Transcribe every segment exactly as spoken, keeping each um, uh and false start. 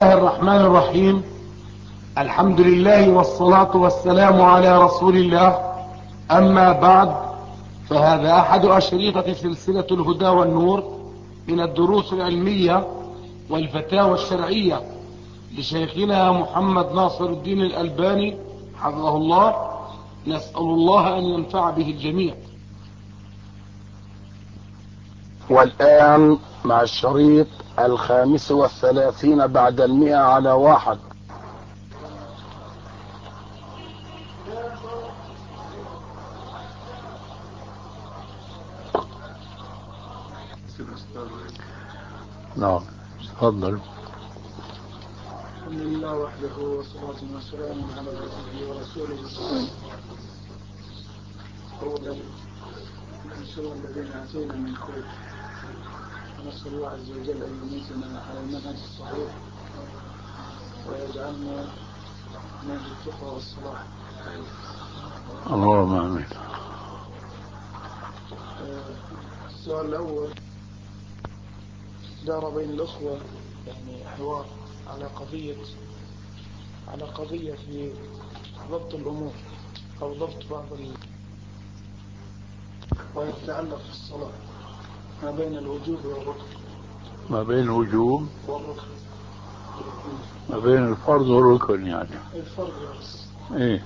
الله الرحمن الرحيم. الحمد لله والصلاة والسلام على رسول الله. أما بعد، فهذا أحد أشريطة سلسلة الهدى والنور من الدروس العلمية والفتاوى الشرعية لشيخنا محمد ناصر الدين الألباني حفظه الله. نسأل الله أن ينفع به الجميع. والآن مع الشريط الخامس والثلاثين بعد المئة على واحد. نعم، تفضل. الحمد لله وحده والصلاة والسلام على عبده ورسوله. أولا نشكر الذين آتينا من خير، ونسأل الله عز وجل أن يميتنا على المنهج الصحيح ويجعلنا من أهل التقوى والصلاح. اللهم آمين. السؤال الأول، دار بين الأخوة يعني حوار على قضية على قضية في ضبط الأمور أو ضبط بعض ال... ويتعلق في الصلاة ما بين الوجوب والركن. ما بين الوجوب والركن ما بين الفرض والركن، يعني الفرض والركن. ايه.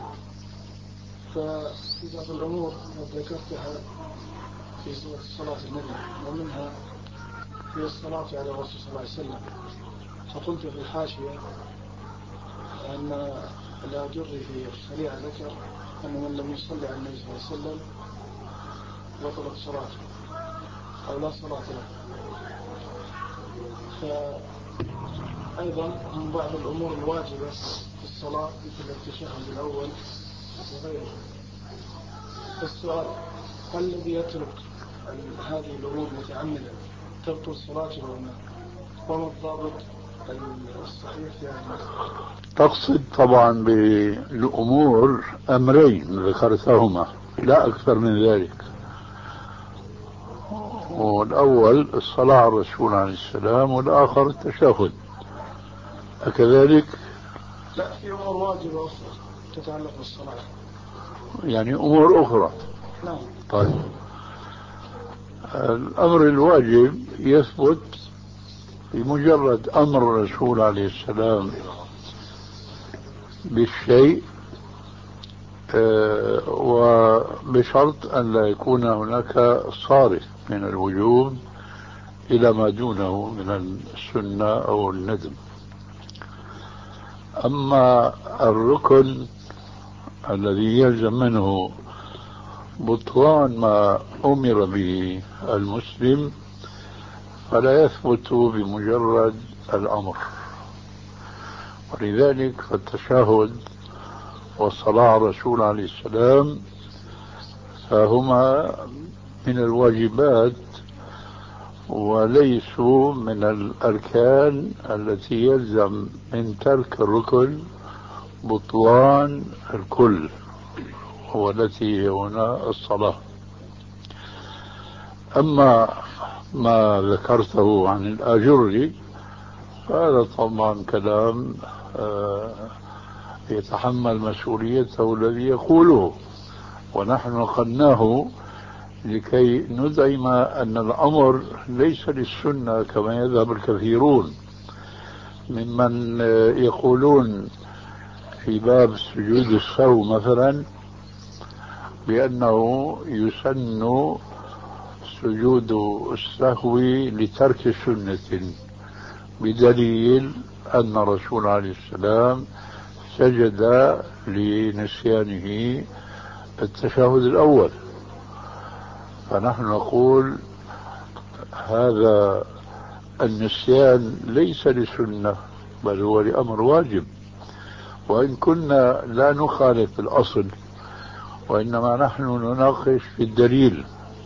ففي بعض الأمور ذكرتها في سورة الصلاة النبي، ومنها في الصلاة على الرسول صلى الله عليه وسلم. فقلت في الحاشية أن الآجري في الشريعة ذكر أن من لم يصلي على النبي صلى الله عليه وسلم بطلت صلاته أو لا صلاة له. فأيضا من بعض الأمور الواجبة في الصلاة مثل التشهد الأول وغيره. السؤال، هل الذي يترك هذه الأمور متعمدا تبطل صلاته أو لا؟ وما الضابط الصحيح في هذا المسألة؟ تقصد طبعا بالأمور أمرين ذكرتهما، لا أكثر من ذلك. والأول الصلاة على الرسول عليه السلام، والآخر التشهد، أكذلك؟ لا، في أمور واجبة أخرى تتعلق بالصلاة، يعني أمور أخرى. نعم. طيب، الأمر الواجب يثبت بمجرد أمر الرسول عليه السلام بالشيء، وبشرط أن لا يكون هناك صارف من الوجوب إلى ما دونه من السنة أو الندم. أما الركن الذي يلزم منه بطلان ما أمر به المسلم فلا يثبت بمجرد الأمر، ولذلك فالتشهد والصلاة على الرسول عليه السلام فهما من الواجبات وليسوا من الأركان التي يلزم من ترك الركن بطلان الكل، والتي هنا الصلاة. أما ما ذكرته عن الآجري فهذا طبعا كلام يتحمل مسؤوليته الذي يقوله، ونحن نقلناه لكي ندعم أن الأمر ليس للسنة كما يذهب الكثيرون ممن يقولون في باب سجود السهو مثلا بأنه يسن سجود السهو لترك سنة، بدليل أن الرسول عليه السلام سجد لنسيانه التشهد الأول. فنحن نقول هذا النسيان ليس لسنة بل هو لأمر واجب، وإن كنا لا نخالف الأصل وإنما نحن نناقش في الدليل.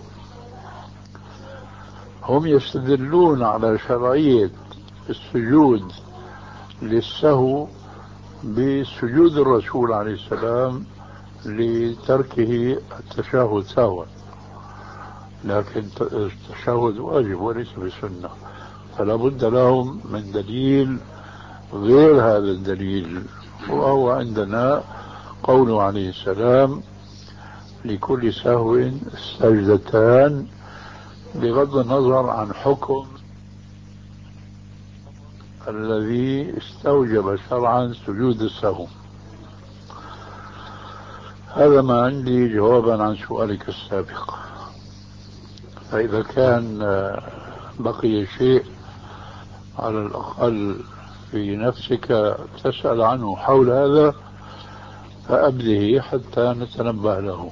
هم يستدلون على شرعية السجود للسهو بسجود الرسول عليه السلام لتركه التشهد سهوا، لكن التشهد واجب وليس بسنة، فلا بد لهم من دليل غير هذا الدليل، وهو عندنا قوله عليه السلام: لكل سهو سجدتان، بغض النظر عن حكم الذي استوجب شرعا سجود السهو. هذا ما عندي جوابا عن سؤالك السابق. فإذا كان بقي شيء على الأقل في نفسك تسأل عنه حول هذا فأبده حتى نتنبه له.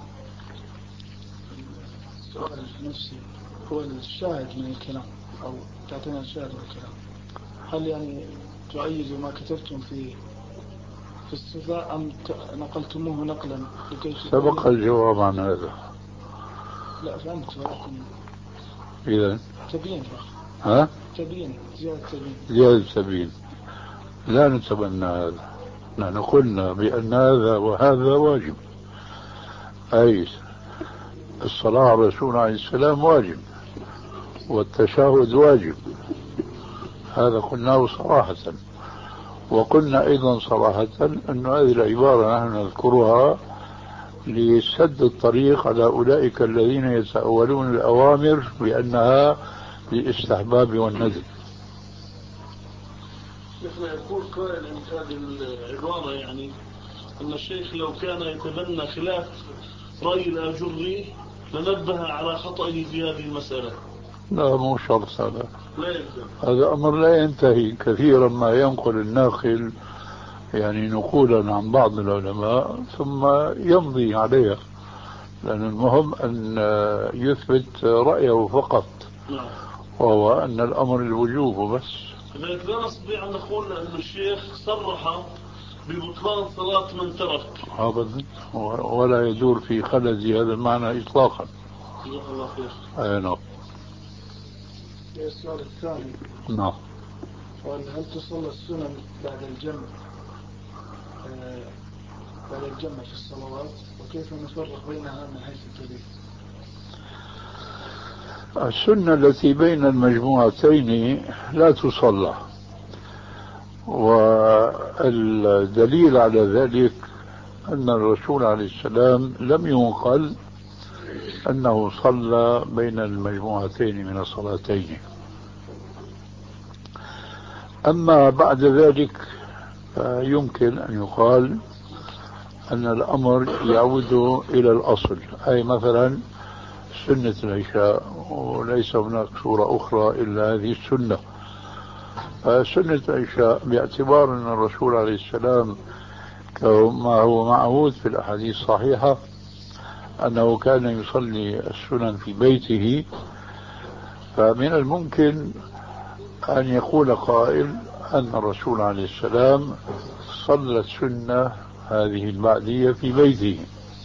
السؤال نفسي هو الشاهد من الكلام، أو تعطينا الشاهد من الكلام. هل يعني تؤيد ما كتبتم في في الصفة أم نقلتموه نقلا لكي سبق الجواب عن هذا؟ لا فهمت، ولكن إذن تبين ها؟ تبين زيادة تبين زيادة تبين. لا نتبنى هذا. نحن قلنا بأن هذا وهذا واجب، أي الصلاة على الرسول عليه السلام واجب، والتشهد واجب. هذا قلناه صراحة. وقلنا أيضا صراحة أن هذه العبارة نحن نذكرها لسد الطريق على أولئك الذين يتأولون الأوامر بأنها للاستحباب والندب. شيخنا يقول قائل عن هذه العبارة يعني أن الشيخ لو كان يتبنى خلاف رأي الآجري لنبه على خطئه في هذه المسألة. لا مو شرط هذا. لا يلزم. هذا أمر لا ينتهي. كثيرا ما ينقل الناقل يعني نقولا عن بعض العلماء ثم يمضي عليها، لأن المهم أن يثبت رأيه فقط، وهو أن الأمر الوجوب وبس. لذلك لا نستطيع أن نقول أن الشيخ صرح ببطلان صلاة من ترك أبدا، ولا يدور في خلدي هذا المعنى إطلاقا. الله خير. أي نعم. السؤال الثاني: نعم. هل تصلى السنن بعد الجمع آه بعد الجمع في الصلوات، وكيف نفرق بينها من حيث الدليل؟ السنة التي بين المجموعتين لا تصلى، والدليل على ذلك أن الرسول عليه السلام لم ينقل أنه صلى بين المجموعتين من الصلاتين. أما بعد ذلك فيمكن أن يقال أن الأمر يعود إلى الأصل، أي مثلا سنة العشاء، وليس هناك صورة أخرى إلا هذه السنة. فسنة العشاء باعتبار أن الرسول عليه السلام كما هو معهود في الأحاديث الصحيحة أنه كان يصلي السنن في بيته، فمن الممكن أن يقول قائل أن الرسول عليه السلام صلى السنة هذه البعدية في بيته.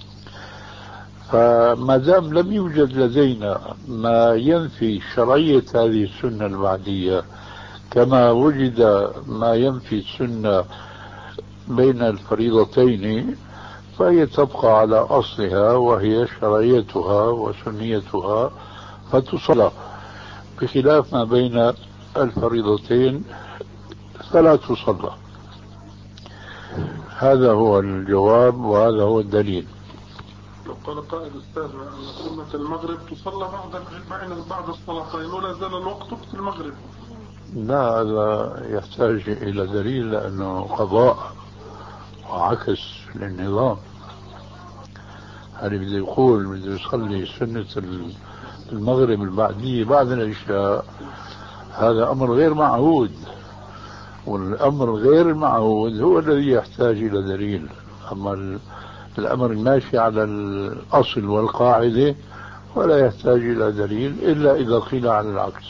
فما دام لم يوجد لدينا ما ينفي شرعية هذه السنة البعدية كما وجد ما ينفي السنة بين الفريضتين، فهي تبقى على أصلها وهي شرعيتها وسنيتها فتصلى، بخلاف ما بين الفريضتين فلا تصلى. هذا هو الجواب وهذا هو الدليل. لو قال قائد أستاذ أن سنة المغرب تصلى بعد بين بعد الصلاتين ولا زال الوقت وقت المغرب، لا، هذا يحتاج إلى دليل، لأنه قضاء وعكس للنظام. هل بده يقول بده يصلي سنة المغرب البعدية بعد العشاء؟ هذا أمر غير معهود، والأمر غير المعهود هو الذي يحتاج إلى دليل. أما الأمر الماشي على الأصل والقاعدة ولا يحتاج إلى دليل إلا إذا قيل على العكس.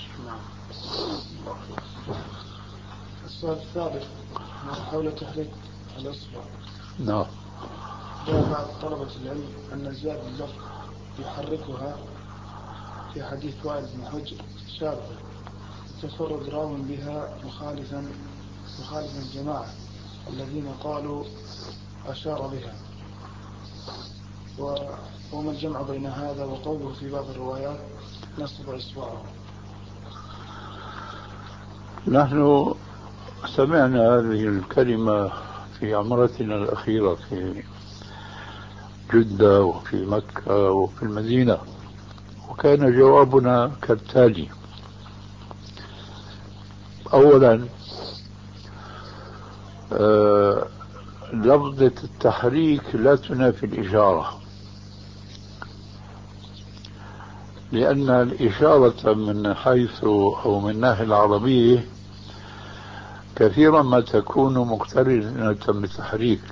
السؤال الثالث حول تحريك الأصبع. نعم. جاء بعض طلبة العلم أن زيادة اللفظ يحركها في حديث وائل بن حجر شاذة تفرد راو بها مخالفا مخالفا الجماعة الذين قالوا أشار بها، وما الجمع بين هذا وقوله في بعض الروايات نصب إصبعه؟ نحن سمعنا هذه الكلمة في عمرتنا الأخيرة في جدة وفي مكة وفي المدينة، وكان جوابنا كالتالي: أولا، آه لفظة التحريك لا تنافي الإشارة، لأن الإشارة من حيث أو من الناحية العربية كثيرا ما تكون مقترنة بالتحريك.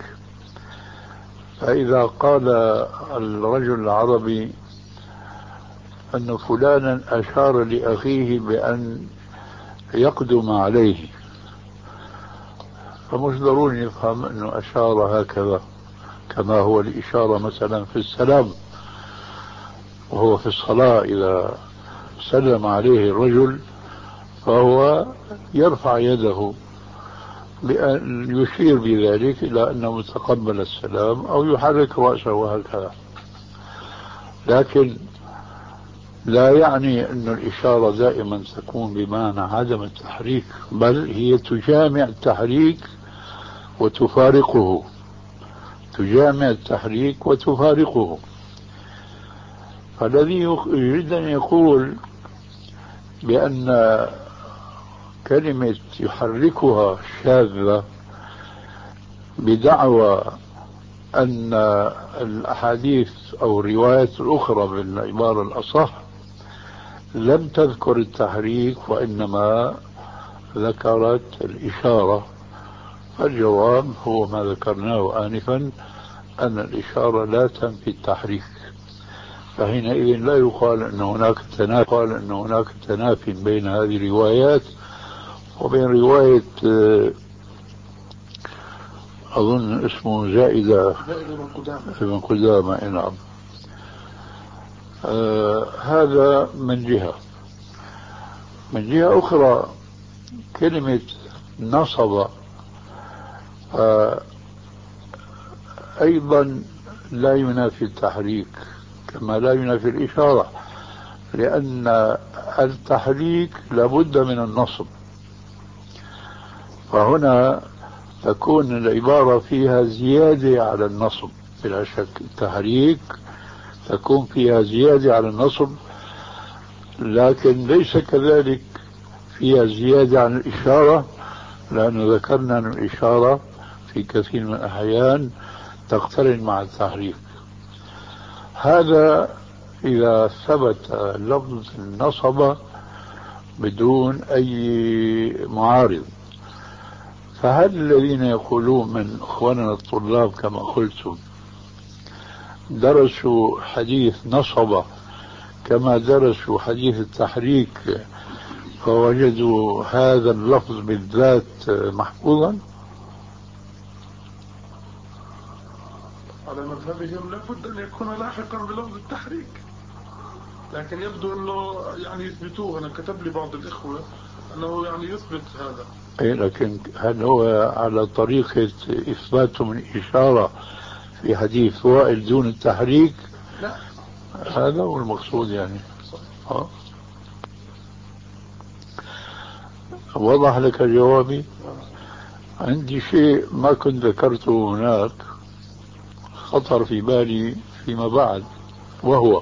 فإذا قال الرجل العربي أن فلانا أشار لأخيه بأن يقدم عليه، فمش ضروري يفهم أنه أشار هكذا، كما هو الإشارة مثلا في السلام وهو في الصلاة، إذا سلم عليه الرجل فهو يرفع يده بأن يشير بذلك إلى أنه تقبل السلام أو يحرك رأسه هكذا، لكن لا يعني أن الإشارة دائما تكون بمعنى عدم التحريك، بل هي تجامع التحريك وتفارقه، تجامع التحريك وتفارقه. فالذي يريد أن يقول بأن كلمة يحركها شاذة بدعوى أن الأحاديث أو الروايات الأخرى بالعبارة الأصح لم تذكر التحريك وإنما ذكرت الإشارة، فالجواب هو ما ذكرناه آنفا، أن الإشارة لا تنفي التحريك. فحينئذ لا يقال أن هناك تنافي، قال أن هناك تنافي بين هذه الروايات وبين رواية أظن اسمه زائدة ابن قدامة. نعم. آه هذا من جهة. من جهة أخرى كلمة نصب آه أيضا لا ينافي التحريك كما لا ينافي الإشارة، لأن التحريك لابد من النصب، فهنا تكون العبارة فيها زيادة على النصب بلا شك. التحريك تكون فيها زيادة على النصب، لكن ليس كذلك فيها زيادة عن الإشارة، لأنه ذكرنا أن الإشارة في كثير من الأحيان تقترن مع التحريك. هذا إذا ثبت لفظ النصب بدون أي معارض. فهل الذين يقولون من أخواننا الطلاب كما قلتم درسوا حديث نصب كما درسوا حديث التحريك فوجدوا هذا اللفظ بالذات محفوظا؟ على مذهبهم لابد أن يكون لاحقا بلفظ التحريك، لكن يبدو أنه يعني يثبتوه. أنا كتب لي بعض الإخوة أنه يعني يثبت هذا. أي لكن هل هو على طريقة إثباته من إشارة في حديث وائل دون التحريك؟ لا، هذا هو المقصود يعني. ها؟ وضح لك جوابي. عندي شيء ما كنت ذكرته هناك خطر في بالي فيما بعد، وهو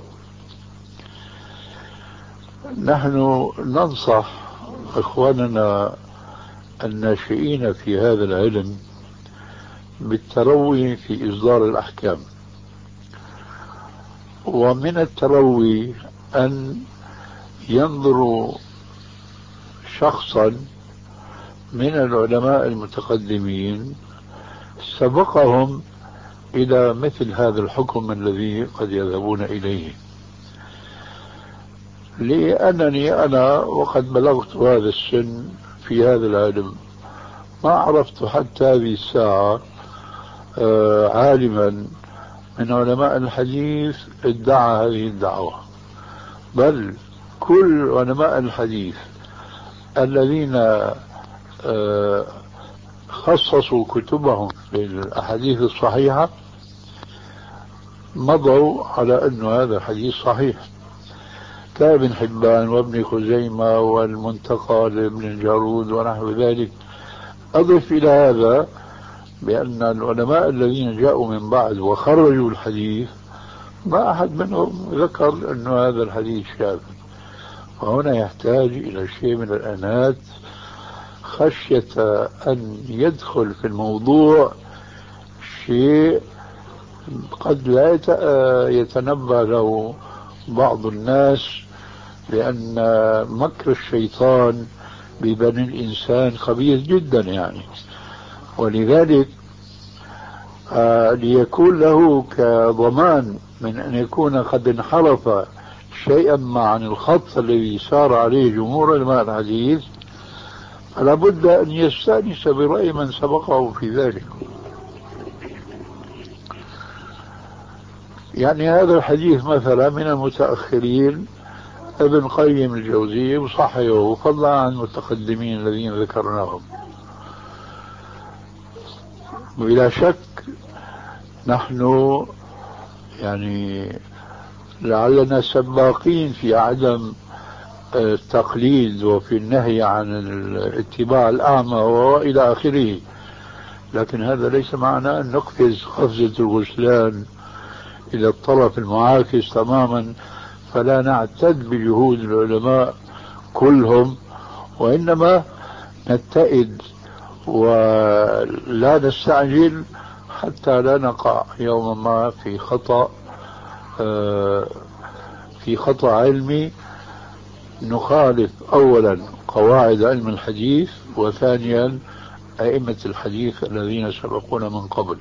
نحن ننصح إخواننا الناشئين في هذا العلم بالتروي في إصدار الأحكام، ومن التروي أن ينظروا شخصا من العلماء المتقدمين سبقهم إلى مثل هذا الحكم الذي قد يذهبون إليه. لأنني أنا وقد بلغت هذا السن في هذا العلم ما عرفت حتى هذه الساعة عالما من علماء الحديث ادعى هذه الدعوة، بل كل علماء الحديث الذين خصصوا كتبهم في الأحاديث الصحيحة مضوا على أن هذا حديث صحيح، كابن حبان وابن خزيمة والمنتقى لابن الجارود ونحو ذلك أضف إلى هذا بأن العلماء الذين جاءوا من بعد وخرجوا الحديث ما أحد منهم ذكر أن هذا الحديث شاذ، وهنا يحتاج إلى شيء من الأنات خشية أن يدخل في الموضوع شيء قد لا يتنبه له بعض الناس، لأن مكر الشيطان ببني الإنسان خبيث جدا يعني. ولذلك آه ليكون له كضمان من أن يكون قد انحرف شيئا ما عن الخط الذي سار عليه جمهور علماء الحديث، فلا بد أن يستأنس برأي من سبقه في ذلك. يعني هذا الحديث مثلا من المتأخرين ابن قيم الجوزية وصححه فضلا عن المتقدمين الذين ذكرناهم. بلا شك نحن يعني لعلنا سباقين في عدم التقليد وفي النهي عن الاتباع الأعمى وإلى آخره، لكن هذا ليس معناه أن نقفز قفزة الغسلان إلى الطرف المعاكس تماما فلا نعتد بجهود العلماء كلهم، وإنما نتئد ولا نستعجل حتى لا نقع يوما ما في خطأ في خطأ علمي نخالف أولا قواعد علم الحديث، وثانيا أئمة الحديث الذين سبقونا من قبل.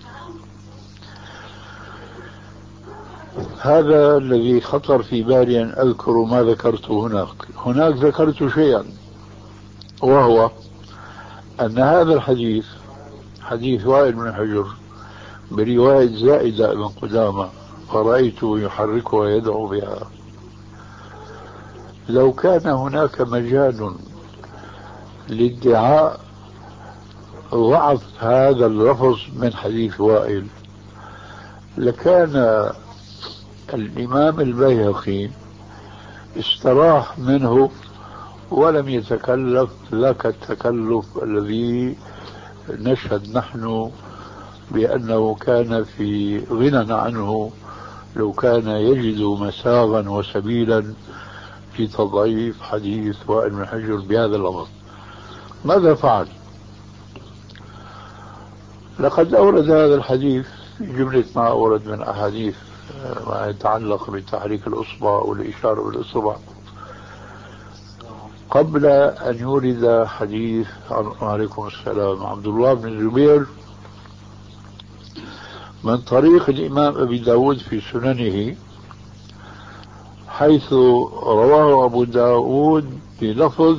هذا الذي خطر في بالي أن أذكر ما ذكرته هناك. هناك ذكرت شيئا، وهو أن هذا الحديث حديث وائل بن حجر برواية زائدة بن قدامة فرأيته يحركها يدعو بها، لو كان هناك مجال لادعاء ضعف هذا اللفظ من حديث وائل لكان الإمام البيهقي استراح منه ولم يتكلف ذاك التكلف الذي نشهد نحن بأنه كان في غنى عنه لو كان يجد مساغا وسبيلا في تضعيف حديث وائل بن حجر بهذا اللفظ. ماذا فعل؟ لقد أورد هذا الحديث في جملة ما أورد من أحاديث ما يتعلق بتحريك الأصبع والإشارة بالإصبع قبل أن يورد حديث عليكم السلام عبد الله بن الزبير من طريق الإمام أبي داود في سننه، حيث رواه أبو داود بلفظ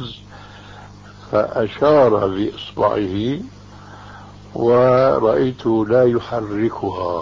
فأشار بإصبعه ورأيته لا يحركها.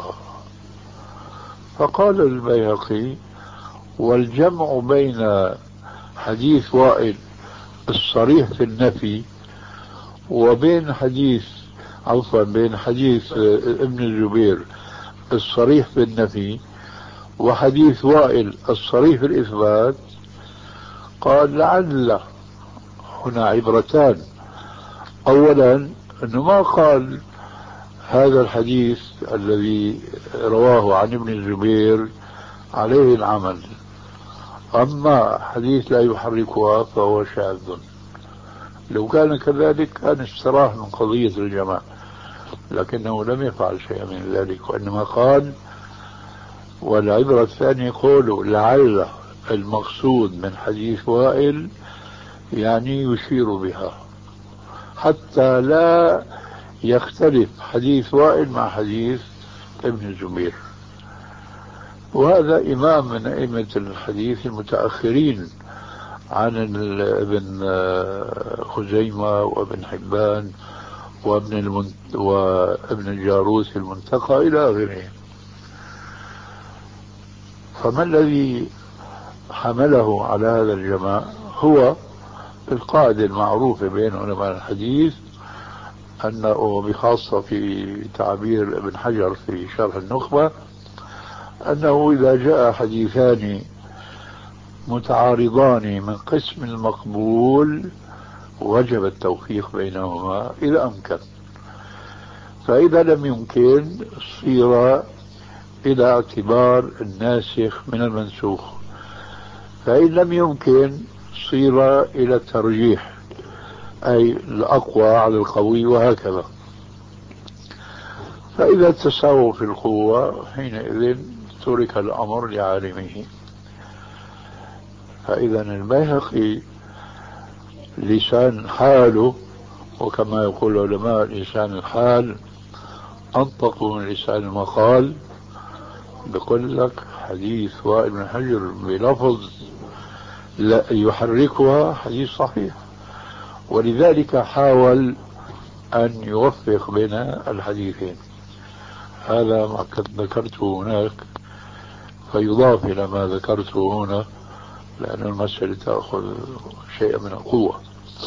فقال البيهقي والجمع بين حديث وائل الصريح في النفي وبين حديث عفوا بين حديث ابن الزبير الصريح في النفي وحديث وائل الصريح في الإثبات، قال لعل هنا عبرتان. أولا أنه ما قال هذا الحديث الذي رواه عن ابن الزبير عليه العمل، أما حديث لا يحركها فهو شاذ. لو كان كذلك كان استراح من قضية الجماعة، لكنه لم يفعل شيئا من ذلك، وإنما قال والعبرة الثانية قوله لعل المقصود من حديث وائل يعني يشير بها حتى لا يختلف حديث وائل مع حديث ابن الزبير. وهذا إمام من أئمة الحديث المتأخرين عن ابن خزيمة وابن حبان وابن المنت... وابن الجاروس المنتقى إلى آخره. فما الذي حمله على هذا الجماع؟ هو القاعدة المعروفة بين علماء الحديث أنه وبخاصة في تعبير ابن حجر في شرح النخبة أنه إذا جاء حديثان متعارضان من قسم المقبول وجب التوفيق بينهما إذا أمكن. فإذا لم يمكن صير إلى اعتبار الناسخ من المنسوخ، فإن لم يمكن صير إلى الترجيح، أي الأقوى على القوي وهكذا. فإذا تساووا في القوة حينئذ ترك الأمر لعالمه. فإذا البيهقي لسان حاله، وكما يقول العلماء لسان الحال أنطق من لسان المقال، بقول لك حديث وائل بن حجر بلفظ لا يحركها حديث صحيح، ولذلك حاول أن يوفق بين الحديثين. هذا ما ذكرته هناك فيضاف إلى ما ذكرته هنا، لأن المسألة تأخذ شيء من القوة.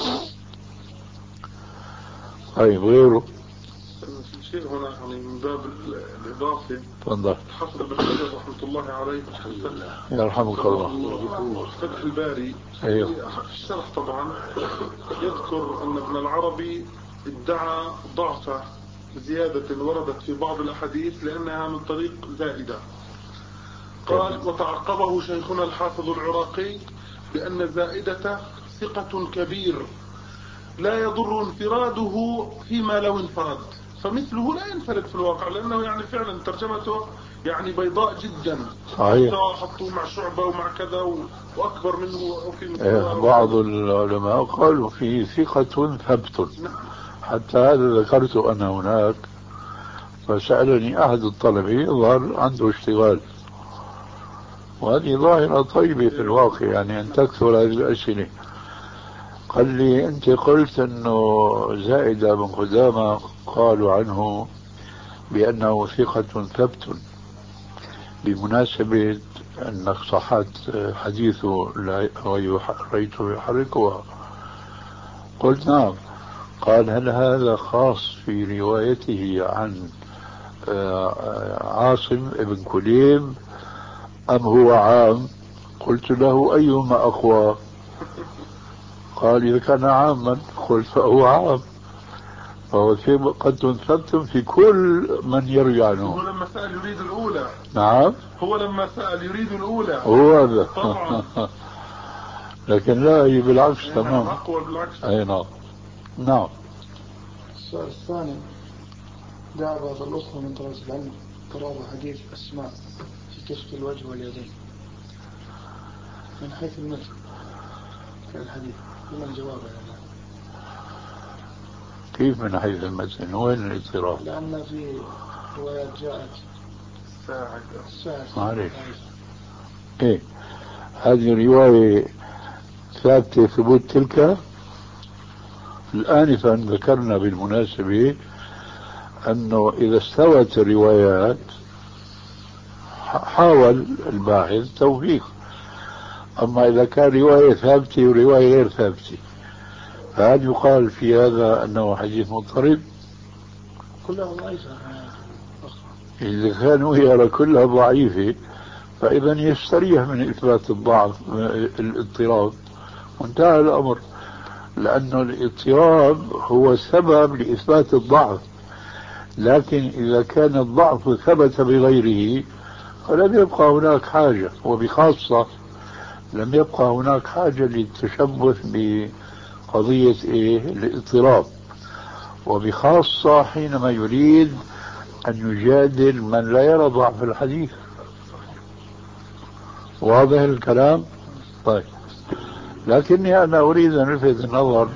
طيب غيره شيء هنا يعني من باب الإضافة. تفضل. حافظ بن حجر رحمة الله عليه يرحمك الله فتح الباري أيوه. في الشرح طبعا يذكر أن ابن العربي ادعى ضعف زيادة وردت في بعض الأحاديث لأنها من طريق زائدة. قال وتعقبه شيخنا الحافظ العراقي بأن زائدة ثقة كبير لا يضر انفراده فيما لو انفرد، فمثله لا ينفرد في الواقع، لأنه يعني فعلا ترجمته يعني بيضاء جدا. صحيح. حطوه مع شعبة ومع كذا وأكبر منه وفي إيه بعض العلماء قالوا في ثقة ثبت. حتى هذا ذكرت أنا هناك، فسألني أحد الطلبة يظهر عنده اشتغال، وهذه ظاهرة طيبة في الواقع يعني أن تكثر هذه الأسئلة. قال لي أنت قلت أنه زائد بن خزامة قالوا عنه بأنه ثقة ثبت بمناسبة أنك صحت حديثه ورأيته يحركها. قلت نعم. قال هل هذا خاص في روايته عن عاصم ابن كليب أم هو عام؟ قلت له أيهما أقوى؟ قال إذا كان عاما قلت فهو عام، فهو قد ثبت في كل من يروي عنه. هو لما سأل يريد الأولى. نعم هو لما سأل يريد الأولى هو هذا طبعا. لكن لا هي بالعكس تمام. أقوى بالعكس. أي نعم. نعم. السؤال الثاني دعا بعض الأخوة من طلبة العلم قرار حديث أسماء في كشف الوجه واليدين من حيث المتن كالحديث، لما الجواب يعني؟ كيف من حيث المتن؟ وين الاضطراب؟ لأن في روايات جاءت ساعد ساعد معلش ايه هذه رواية ثابتة ثبوت تلك. الآنفا ذكرنا بالمناسبة أنه إذا استوت الروايات حاول الباحث توفيق. أما إذا كان رواية ثابتة ورواية غير ثابتة فهل يقال في هذا أنه حديث مضطرب؟ كلها ضعيفة. إذا كانوا يرى كلها ضعيفة فإذا يستريح من إثبات الضعف الاضطراب وانتهى الأمر، لأنه الاضطراب هو سبب لإثبات الضعف. لكن إذا كان الضعف ثبت بغيره فلم يبقى هناك حاجة، وبخاصة لم يبقى هناك حاجة للتشبث بقضية إيه؟ الاضطراب، وبخاصة حينما يريد أن يجادل من لا يرى ضعف الحديث. واضح الكلام؟ طيب، لكني أنا أريد أن ألفت النظر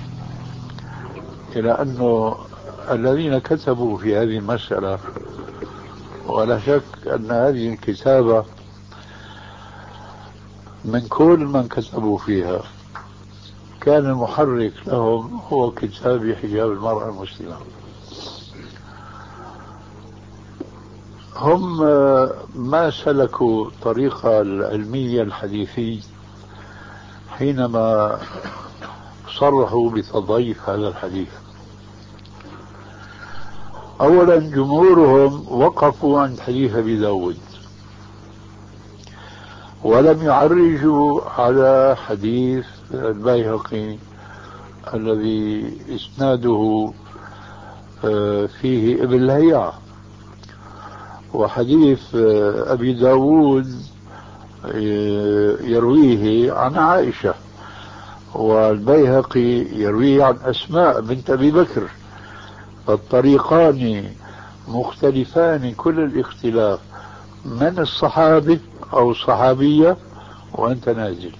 إلى أنه الذين كتبوا في هذه المسألة، ولا شك أن هذه الكتابة من كل من كتبوا فيها كان المحرك لهم هو كتاب حجاب المرأة المسلمة. هم ما سلكوا طريقة العلمية الحديثية حينما صرحوا بتضعيف هذا الحديث. أولا جمهورهم وقفوا عند حديث أبي داود ولم يعرجوا على حديث البيهقي الذي إسناده فيه ابن لهيعة، وحديث أبي داود يرويه عن عائشة، والبيهقي يرويه عن أسماء بنت أبي بكر، فالطريقان مختلفان كل الاختلاف من الصحابي أو الصحابية وأنت نازل.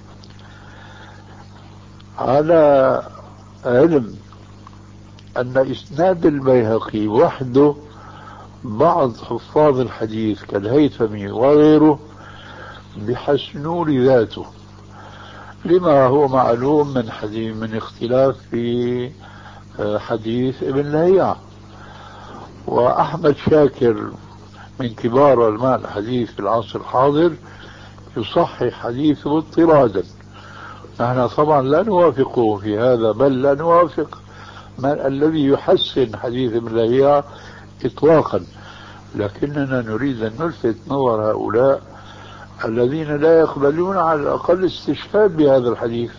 على علم أن إسناد البيهقي وحده بعض حفاظ الحديث كالهيثمي وغيره بحسنوا ذاته، لما هو معلوم من حديث من اختلاف في حديث ابن لهيعة. وأحمد شاكر من كبار علماء الحديث في العصر الحاضر يصحح حديثه اضطرادا. نحن طبعا لا نوافقه في هذا، بل لا نوافق من الذي يحسن حديث ابن لهيعة إطلاقا، لكننا نريد أن نلفت نظر هؤلاء الذين لا يقبلون على الأقل استشهاد بهذا الحديث.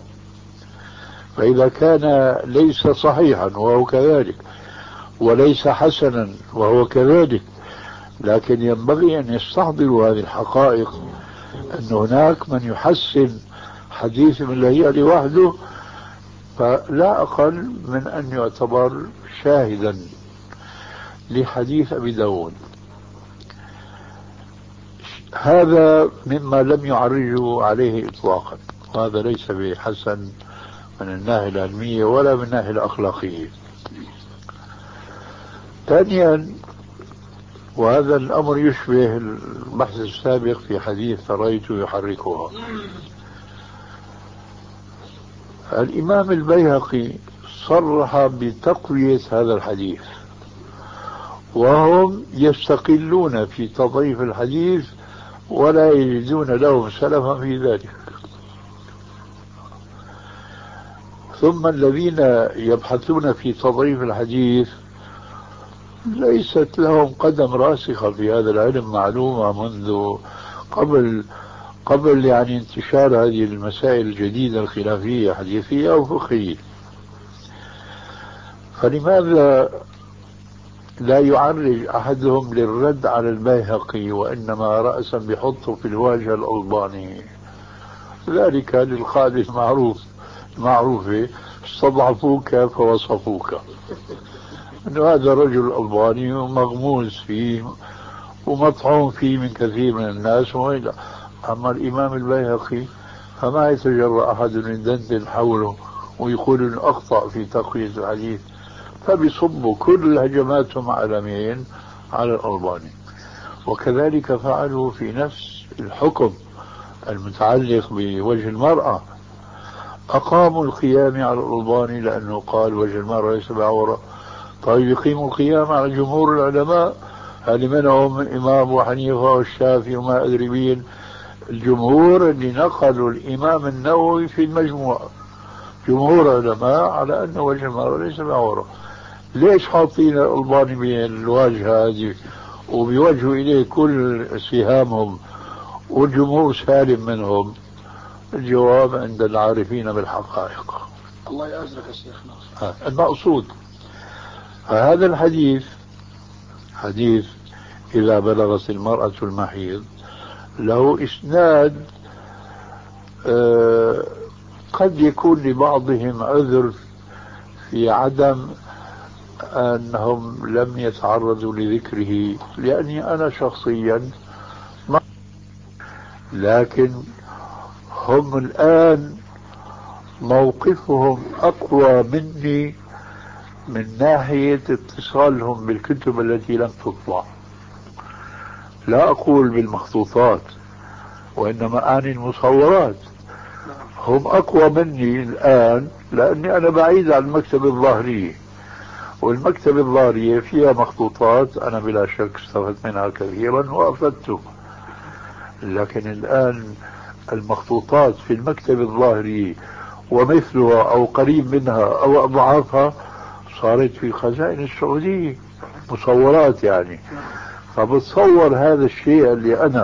فإذا كان ليس صحيحا وهو كذلك، وليس حسنا وهو كذلك، لكن ينبغي أن يستحضروا هذه الحقائق، أن هناك من يحسن حديث ابن لهيعة لوحده، فلا أقل من أن يعتبر شاهدا لحديث أبي داود. هذا مما لم يعرجوا عليه إطلاقا، وهذا ليس بحسن من الناحية العلمية ولا من الناحية الأخلاقية. ثانيا، وهذا الأمر يشبه البحث السابق في حديث رأيت يحركها، الإمام البيهقي صرح بتقوية هذا الحديث، وهم يستقلون في تضعيف الحديث ولا يجدون لهم سلفا في ذلك. ثم الذين يبحثون في تضعيف الحديث ليست لهم قدم راسخة في هذا العلم معلومة منذ قبل قبل يعني انتشار هذه المسائل الجديدة الخلافية حديثية أو فقهية. فلماذا لا يعرج أحدهم للرد على البيهقي وإنما رأسا بحطه في الواجهة الألباني؟ ذلك للقاعدة المعروف معروفة استضعفوك فوصفوك، أنه هذا الرجل الألباني مغموس فيه ومطعون فيه من كثير من الناس. أما الإمام البيهقي فما يتجرأ أحد من دندن حوله ويقول إنه أخطأ في تقوية الحديث، فبيصبوا كل هجماتهم على مين؟ على الألباني. وكذلك فعلوا في نفس الحكم المتعلق بوجه المرأة، أقاموا القيام على الألباني لأنه قال وجه المرأة ليس بعورة. طيب يقيموا القيام على جمهور العلماء، هل منهم إمام أبو حنيفة والشافعي وما أدري مين، الجمهور اللي نقلوا الإمام النووي في المجموع، جمهور علماء على أن وجه المرأة ليس بعورة. ليش حاطين الألباني بالواجهة هذه وبيوجهوا إليه كل سهامهم والجمهور سالم منهم؟ الجواب عند العارفين بالحقائق. الله يأجرك يا شيخنا. المقصود هذا الحديث، حديث إذا بلغت المرأة المحيض، له إسناد آه قد يكون لبعضهم عذر في عدم أنهم لم يتعرضوا لذكره، لأني أنا شخصيا ما، لكن هم الآن موقفهم أقوى مني من ناحية اتصالهم بالكتب التي لم تطبع. لا أقول بالمخطوطات وإنما آني المصورات. هم أقوى مني الآن لأني أنا بعيد عن المكتب الظاهري، والمكتب الظاهرية فيها مخطوطات أنا بلا شك استفدت منها كثيرا وأفدته. لكن الآن المخطوطات في المكتب الظاهري ومثلها أو قريب منها أو أضعافها صارت في خزائن السعودية مصورات يعني. فبتصور هذا الشيء اللي أنا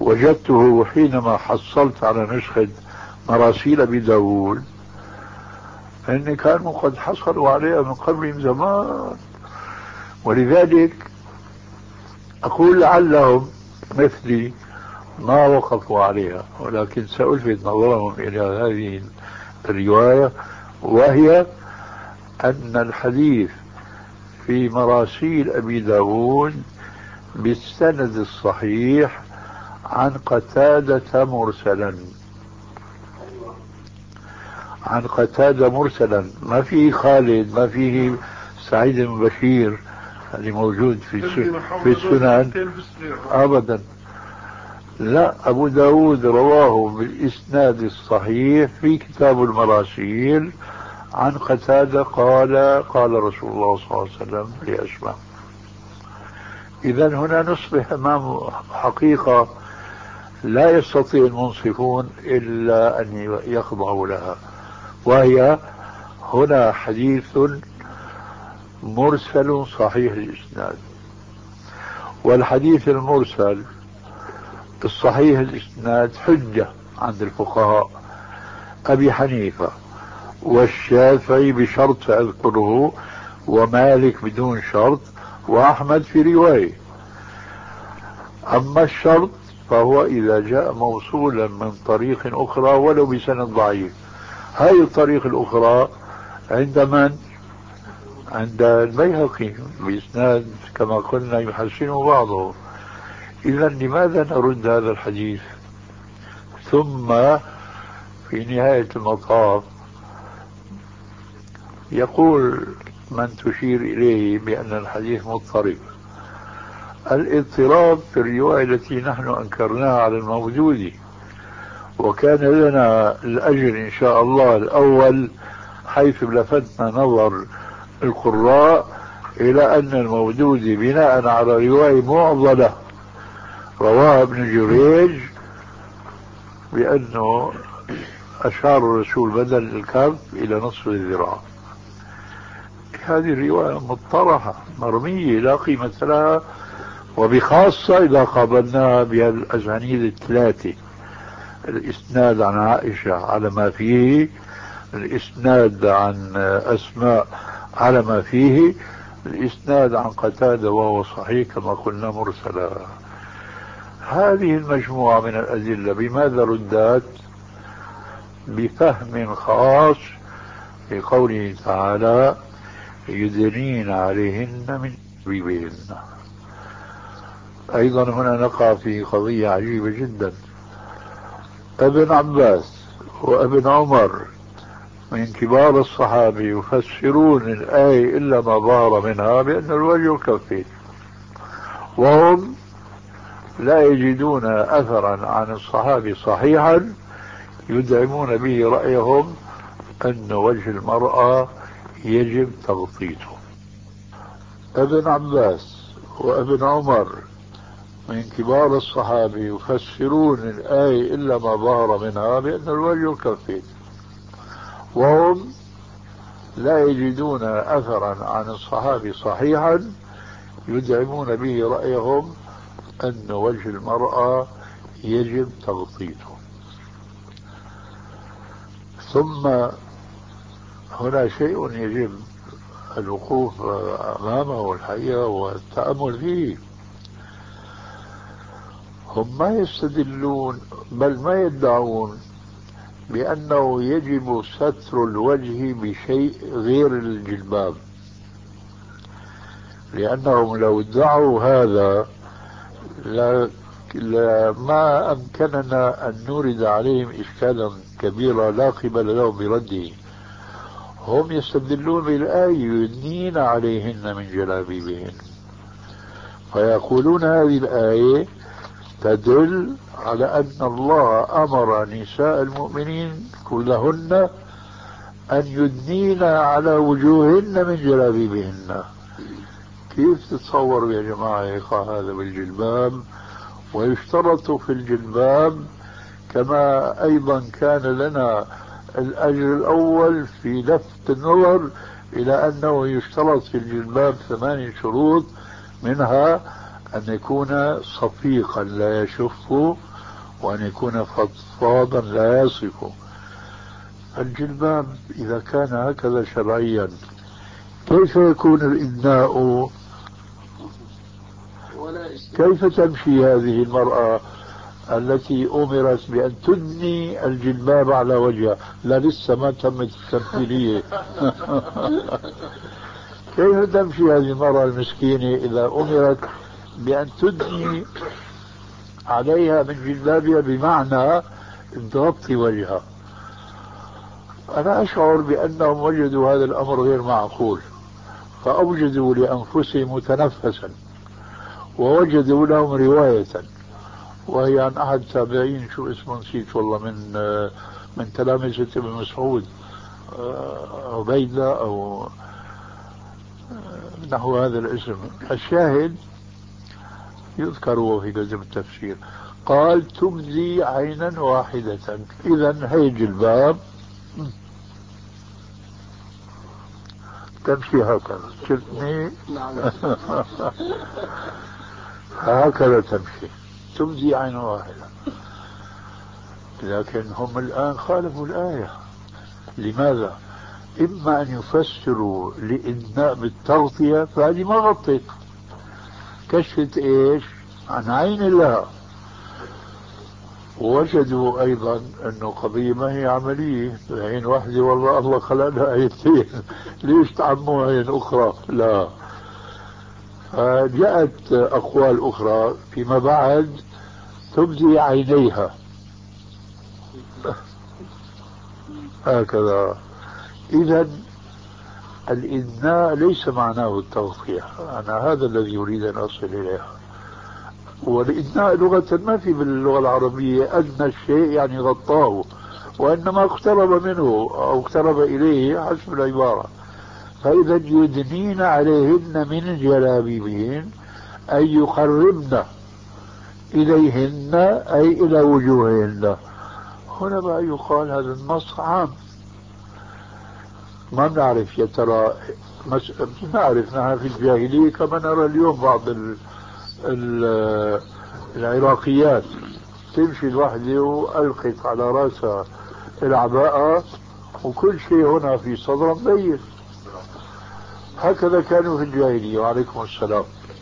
وجدته حينما حصلت على نسخة مراسيل أبي داود، لأن كانوا قد حصلوا عليها من قبل زمان، ولذلك أقول لعلهم مثلي ما وقفوا عليها، ولكن سألفت نظرهم إلى هذه الرواية، وهي أن الحديث في مراسيل أبي داود بالسند الصحيح عن قتادة مرسلا، عن قتادة مرسلا، ما فيه خالد، ما فيه سعيد بن بشير اللي موجود في في السنن أبدا. لا، أبو داود رواه بالإسناد الصحيح في كتاب المراسيل عن قتادة قال قال رسول الله صلى الله عليه وسلم لأسماء. إذن هنا نصبح أمام حقيقة لا يستطيع المنصفون إلا أن يخضعوا لها، وهي هنا حديث مرسل صحيح الإسناد. والحديث المرسل الصحيح الإسناد حجة عند الفقهاء أبي حنيفة والشافعي بشرط أذكره، ومالك بدون شرط، وأحمد في رواية. أما الشرط فهو إذا جاء موصولا من طريق أخرى ولو بسند ضعيف. هذه الطريق الأخرى عند من؟ عند البيهقي بإسناد كما قلنا يحسنه بعضه. إذا لماذا نرد هذا الحديث؟ ثم في نهاية المطاف يقول من تشير إليه بأن الحديث مضطرب. الاضطراب في الرواية التي نحن أنكرناها على الموجود، وكان لنا الأجر إن شاء الله الأول حيث لفتنا نظر القراء إلى أن الموجود بناء على رواية معضلة رواها ابن جريج بأنه أشار الرسول بدل الكف إلى نصف الذراع. هذه الرواية مطرحة مرمية لا قيمة لها، وبخاصة إذا قابلناها بالأسانيد الثلاثة: الإسناد عن عائشة على ما فيه، الإسناد عن أسماء على ما فيه، الإسناد عن قتادة وهو صحيح كما قلنا مرسلا. هذه المجموعة من الأدلة بماذا ردت؟ بفهم خاص في قوله تعالى يدنين عليهن من جلابيبهن. أيضا هنا نقع في قضية عجيبة جدا. ابن عباس وابن عمر من كبار الصحابة يفسرون الآية إلا ما ظهر منها بأن الوجه الكفين، وهم لا يجدون أثرا عن الصحابة صحيحا يدعمون به رأيهم أن وجه المرأة يجب تغطيته. ابن عباس وابن عمر من كبار الصحابة يفسرون الآية إلا ما ظهر منها بأن الوجه الكفين، وهم لا يجدون أثرا عن الصحابة صحيحا يدعمون به رأيهم أن وجه المرأة يجب تغطيته. ثم هنا شيء يجب الوقوف أمامه الحقيقة والتأمل فيه. هم ما يستدلون بل ما يدعون بأنه يجب ستر الوجه بشيء غير الجلباب، لأنهم لو ادعوا هذا لا ما أمكننا أن نورد عليهم إشكالا كبيرا لا قبل له برده. هم يستدلون بالآية يدنين عليهن من جلابيبهن، فيقولون هذه الآية تدل على أن الله أمر نساء المؤمنين كلهن أن يدنين على وجوههن من جلابيبهن. كيف تتصوروا يا جماعة هذا بالجلباب؟ ويشترط في الجلباب كما أيضا كان لنا الأجر الأول في لفت النظر إلى أنه يشترط في الجلباب ثمانية شروط، منها أن يكون صفيقا لا يشف، وأن يكون فضفاضا لا يصف. الجلباب إذا كان هكذا شرعيا كيف يكون الإدناء؟ كيف تمشي هذه المرأة التي أمرت بأن تدني الجلباب على وجهها؟ لا لسه ما تمت التمثيلية. كيف تمشي هذه المرأة المسكينة إذا أمرت بأن تدني عليها من جلبابها بمعنى تغطي وجهها؟ أنا أشعر بأنهم وجدوا هذا الأمر غير معقول، فأوجدوا لأنفسهم متنفسا ووجدوا لهم رواية، وهي عن أحد التابعين، شو اسمه نسيت والله، من من تلامذة ابن مسعود، عبيدة أو نحو هذا الاسم. الشاهد يذكر في كتب التفسير قال تبدي عينا واحدة. إذا هي جلباب تمشي هكذا، شفتني؟ هكذا تمشي، تبدي عين واحدة. لكن هم الآن خالفوا الآية. لماذا؟ إما أن يفسروا لإدناء بالتغطية، فهذه ما غطت، كشفت إيش عن عين لها. ووجدوا أيضا أنه قضية ما هي عملية، عين واحدة والله الله خلق لها عينتين، ليش تعموا عين أخرى؟ لا. جاءت أقوال أخرى فيما بعد تبدي عينيها هكذا. إذا الإدناء ليس معناه التغطية، أنا هذا الذي يريد أن أصل إليه. والإدناء لغة ما في باللغة العربية أدنى الشيء يعني غطاه، وإنما اقترب منه أو اقترب إليه حسب العبارة. فإذا يدنين عليهن من جلابيبهن أي يقربن إليهن أي إلى وجوههن. هنا بقى يقال هذا النص عام. ما نعرف يا ترى، مس... نعرف نحن في الجاهلية كما نرى اليوم بعض ال... ال... العراقيات تمشي الوحدة وألقت على رأسها العباءة وكل شيء هنا في صدر مبين. هكذا كانوا في الجاهلية. وعليكم السلام.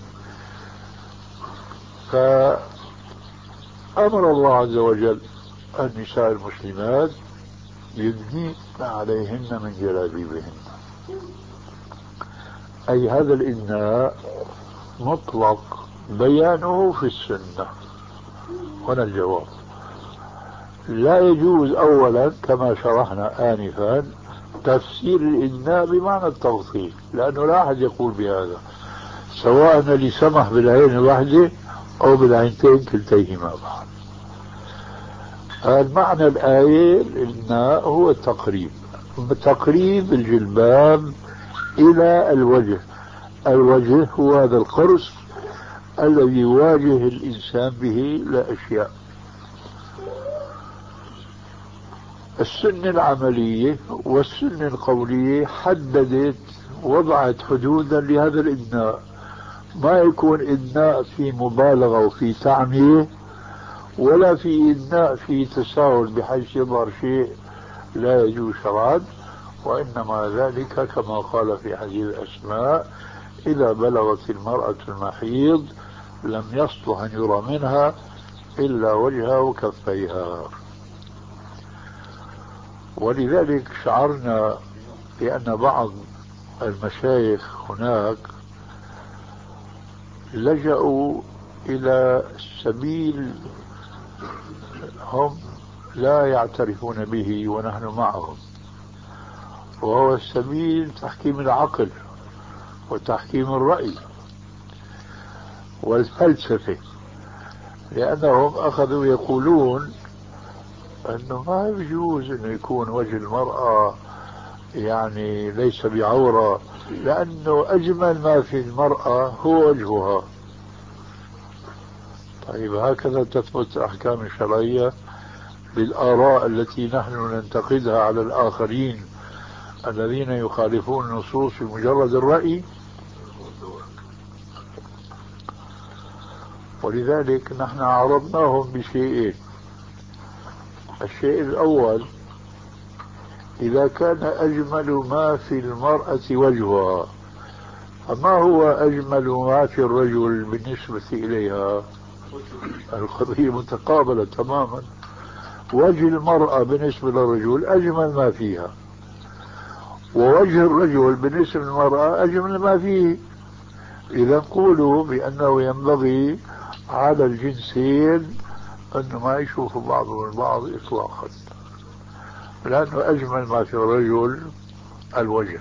فأمر الله عز وجل النساء المسلمات يدنين عليهن من جلابيبهن، أي هذا الإدناء مطلق بيانه في السنة. هنا الجواب. لا يجوز أولا كما شرحنا آنفا تفسير الإدناء بمعنى التغطية، لأنه لا أحد يقول بهذا، سواء اللي سمح بالعين الواحدة أو بالعينتين كلتيهما بعض. المعنى الآية الإدناء هو التقريب، تقريب الجلباب إلى الوجه. الوجه هو هذا القرص الذي يواجه الإنسان به لأشياء. السنة العملية والسنة القولية حددت، وضعت حدودا لهذا الإدناء. ما يكون إدناء في مبالغة وفي تعمية، ولا في إدناء في تساهل بحيث يظهر شيء لا يجوز شرعا، وإنما ذلك كما قال في حديث أسماء: إذا بلغت المرأة المحيض لم يصلح أن يرى منها إلا وجهها وكفيها. ولذلك شعرنا بأن بعض المشايخ هناك لجأوا إلى سبيل هم لا يعترفون به ونحن معهم، وهو السبيل تحكيم العقل وتحكيم الرأي والفلسفة. لأنهم أخذوا يقولون أنه ما يجوز أنه يكون وجه المرأة يعني ليس بعورة، لأنه أجمل ما في المرأة هو وجهها. طيب هكذا تثبت الأحكام الشرعية بالآراء التي نحن ننتقدها على الآخرين الذين يخالفون النصوص بمجرد الرأي؟ ولذلك نحن عرضناهم بشيئين. الشيء الأول إذا كان أجمل ما في المرأة وجهها، فما هو أجمل ما في الرجل بالنسبة إليها؟ القضية متقابلة تماما. وجه المرأة بالنسبة للرجل أجمل ما فيها، ووجه الرجل بالنسبة للمرأة أجمل ما فيه. إذا نقولوا بأنه ينبغي على الجنسين أنه ما يشوفوا بعضهم البعض إطلاقا، لأنه أجمل ما في الرجل الوجه.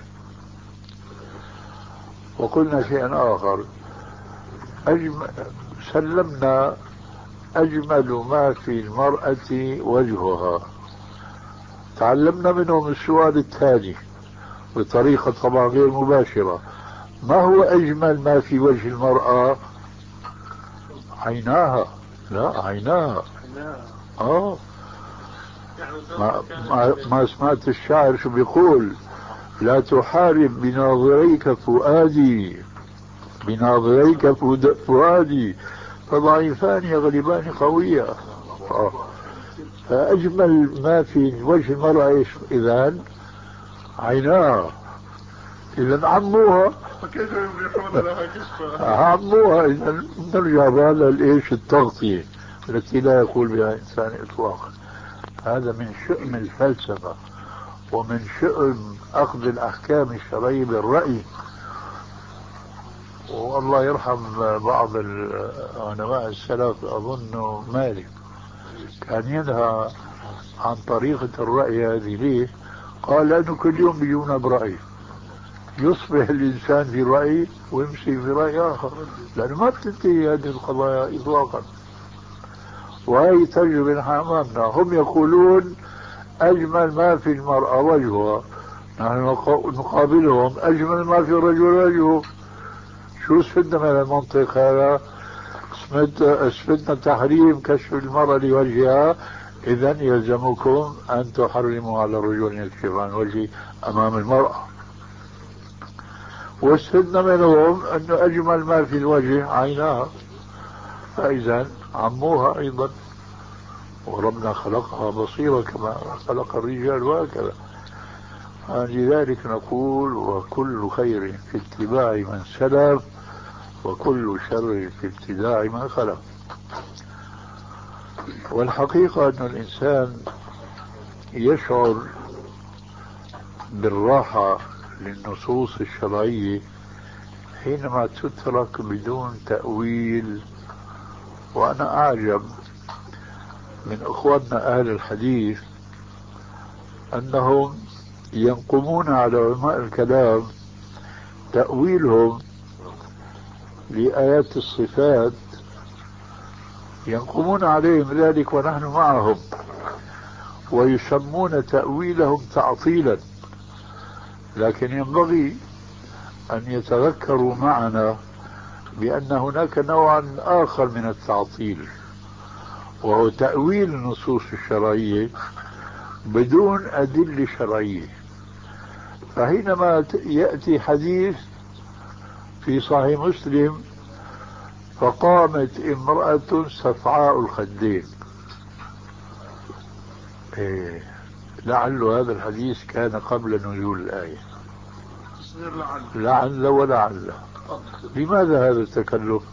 وقلنا شيئا آخر، أجمل سلمنا أجمل ما في المرأة وجهها. تعلمنا منهم السؤال الثاني بطريقة طبعا غير مباشرة: ما هو أجمل ما في وجه المرأة؟ عيناها. لا، عيناها. آه ما, ما, ما سمعت الشاعر شو بيقول؟ لا تحارب بناظريك فؤادي، بناظريك فؤادي فضعيفان يغلبان قوية. آه. فأجمل ما في وجه المرأة إيش إذن؟ عيناها. إذن عموها. فكيف يملحون لها كشفا؟ عموها. إذن نرجع بقى للإيش التغطية التي لا يقول بها إنسان إطلاقا. هذا من شؤم الفلسفة ومن شؤم أخذ الأحكام الشرعية بالرأي. والله يرحم بعض علماء السلف، أظن مالك، كان ينهى عن طريقة الرأي هذه. ليه؟ قال لأنه كل يوم بيجونا برأي، يصبح الإنسان في رأي ويمشي في رأي آخر، لأنه ما بتنتهي هذه القضايا إطلاقا. وهي تجربة أمامنا. هم يقولون أجمل ما في المرأة وجهها، نحن نقابلهم أجمل ما في الرجل وجهه. شو استفدنا من المنطق هذا؟ استفدنا تحريم كشف المرأة لوجهها، إذن يلزمكم أن تحرموا على الرجل أن يكشف عن وجهه أمام المرأة. واستفدنا منهم أنه أجمل ما في الوجه عيناها، فإذن عموها أيضا. وربنا خلقها بصيرة كما خلق الرجال وهكذا. لذلك نقول: وكل خير في اتباع من سلف، وكل شر في ابتداع من خلف. والحقيقة أن الإنسان يشعر بالراحة للنصوص الشرعية حينما تترك بدون تأويل. وأنا أعجب من أخواننا أهل الحديث أنهم ينقمون على علماء الكلام تأويلهم لآيات الصفات، ينقمون عليهم ذلك ونحن معهم، ويسمون تأويلهم تعطيلا. لكن ينبغي أن يتذكروا معنا بأن هناك نوعا آخر من التعطيل، وهو تأويل النصوص الشرعية بدون أدلة شرعية. فحينما يأتي حديث في صحيح مسلم: فقامت امرأة صفعاء الخدين، إيه، لعل هذا الحديث كان قبل نزول الآية، لعل ولعل. لماذا هذا التكلف؟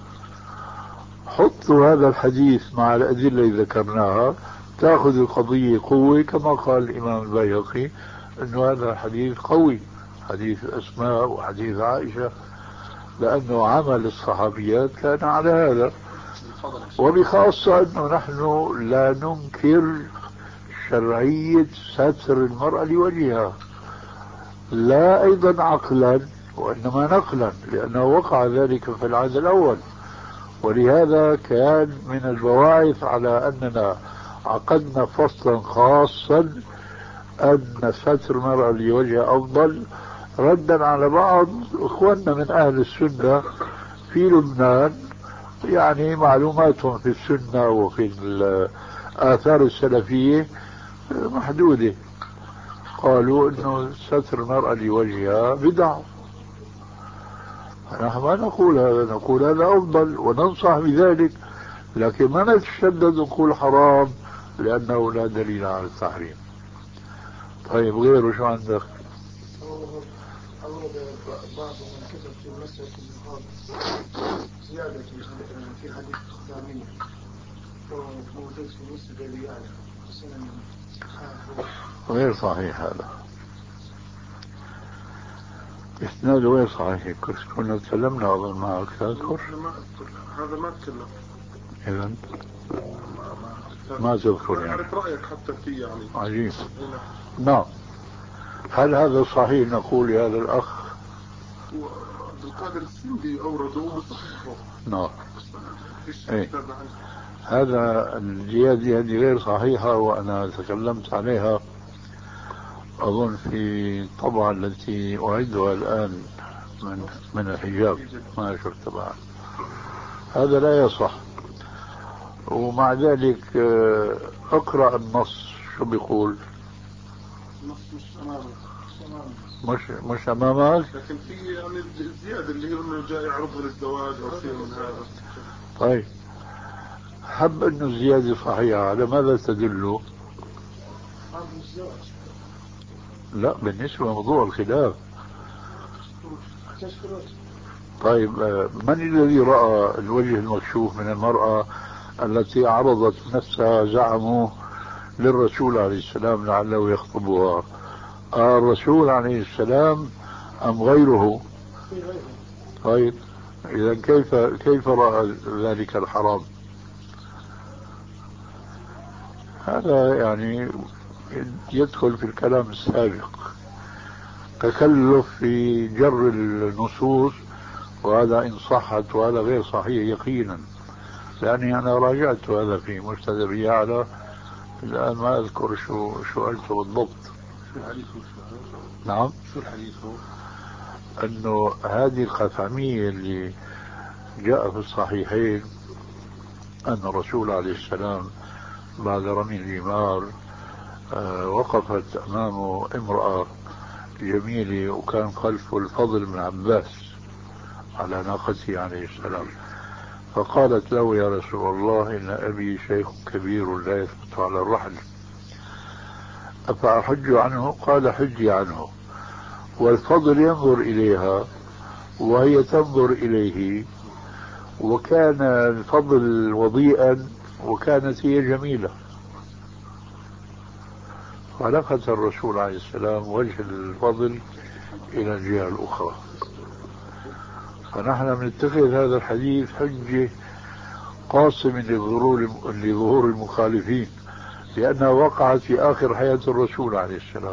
حطوا هذا الحديث مع الأدلة اللي ذكرناها، تأخذ القضية قوة، كما قال الإمام البيهقي أنه هذا الحديث قوي، حديث أسماء وحديث عائشة، لأنه عمل الصحابيات كان على هذا. وبخاصة أنه نحن لا ننكر شرعية ستر المرأة لوجهها، لا أيضا عقلا وإنما نقلا، لأنه وقع ذلك في العهد الأول. ولهذا كان من البواعث على أننا عقدنا فصلا خاصا أن ستر المرأة لوجهها أفضل، ردا على بعض إخواننا من أهل السنة في لبنان، يعني معلوماتهم في السنة وفي الآثار السلفية محدودة. قالوا إنه ستر المرأة لوجهها بدعة. نحن ما نقول هذا، نقول هذا أفضل وننصح بذلك، لكن ما نتشدد نقول حرام لأنه لا دليل على التحريم. طيب غيره شو عندك؟ أورد بعض من كتب في مسألة النهار زيادة في حديث الخدامية وموجود في مسجد أبي يعلى سنن غير صحيح هذا، إسناده غير صحيح. كنا تكلمنا أظن معك تذكر؟ هذا ما تكلم. إذن ما تذكر يعني. أعرف رأيك حتى فيه يعني. عجيب. نعم. هل هذا صحيح نقول لهذا الأخ؟ عبد القادر السندي أورده وصححه. نعم. إيه. هذا الزيادة هذه غير صحيحة، وأنا تكلمت عليها أظن في الطبعة التي أعدها الآن من من الحجاب، ما شفت بعد. هذا لا يصح. ومع ذلك اقرأ النص شو بيقول. النص مش أمامك. مش مش أمامك. لكن في يعني الزيادة اللي هي إنه جاي يعرضها للزواج أو شيء من هذا. طيب حب إنه الزيادة صحيحة، على ماذا تدل؟ لا، بالنسبة لموضوع الخلاف. طيب من الذي رأى الوجه المكشوف من المرأة التي عرضت نفسها زعموا للرسول عليه السلام لعله يخطبها؟ آه الرسول عليه السلام أم غيره؟ طيب إذا كيف كيف رأى ذلك الحرام؟ هذا يعني يدخل في الكلام السابق، تكلف في جر النصوص، وهذا إن صحت، وهذا غير صحيح يقينا، لأني أنا راجعت هذا في مسند أبي يعلى، الآن ما أذكر شو شو قلته بالضبط. شو الحديث شو؟ نعم. شو الحديث هو؟ أنه هذه الخثعمية اللي جاء في الصحيحين أن الرسول عليه السلام بعد رمي الجمار آه وقفت أمامه امرأة جميلة، وكان خلفه الفضل بن عباس على ناقته عليه السلام، فقالت له يا رسول الله إن أبي شيخ كبير لا يثبت على الرحل، أفأحج عنه؟ قال حجي عنه. والفضل ينظر إليها وهي تنظر إليه، وكان الفضل وضيئا وكانت هي جميلة، فلفت الرسول عليه السلام وجه الفضل إلى الجهة الأخرى. فنحن بنتخذ هذا الحديث حجة قاصم لظهور المخالفين، لأنها وقعت في آخر حياة الرسول عليه السلام.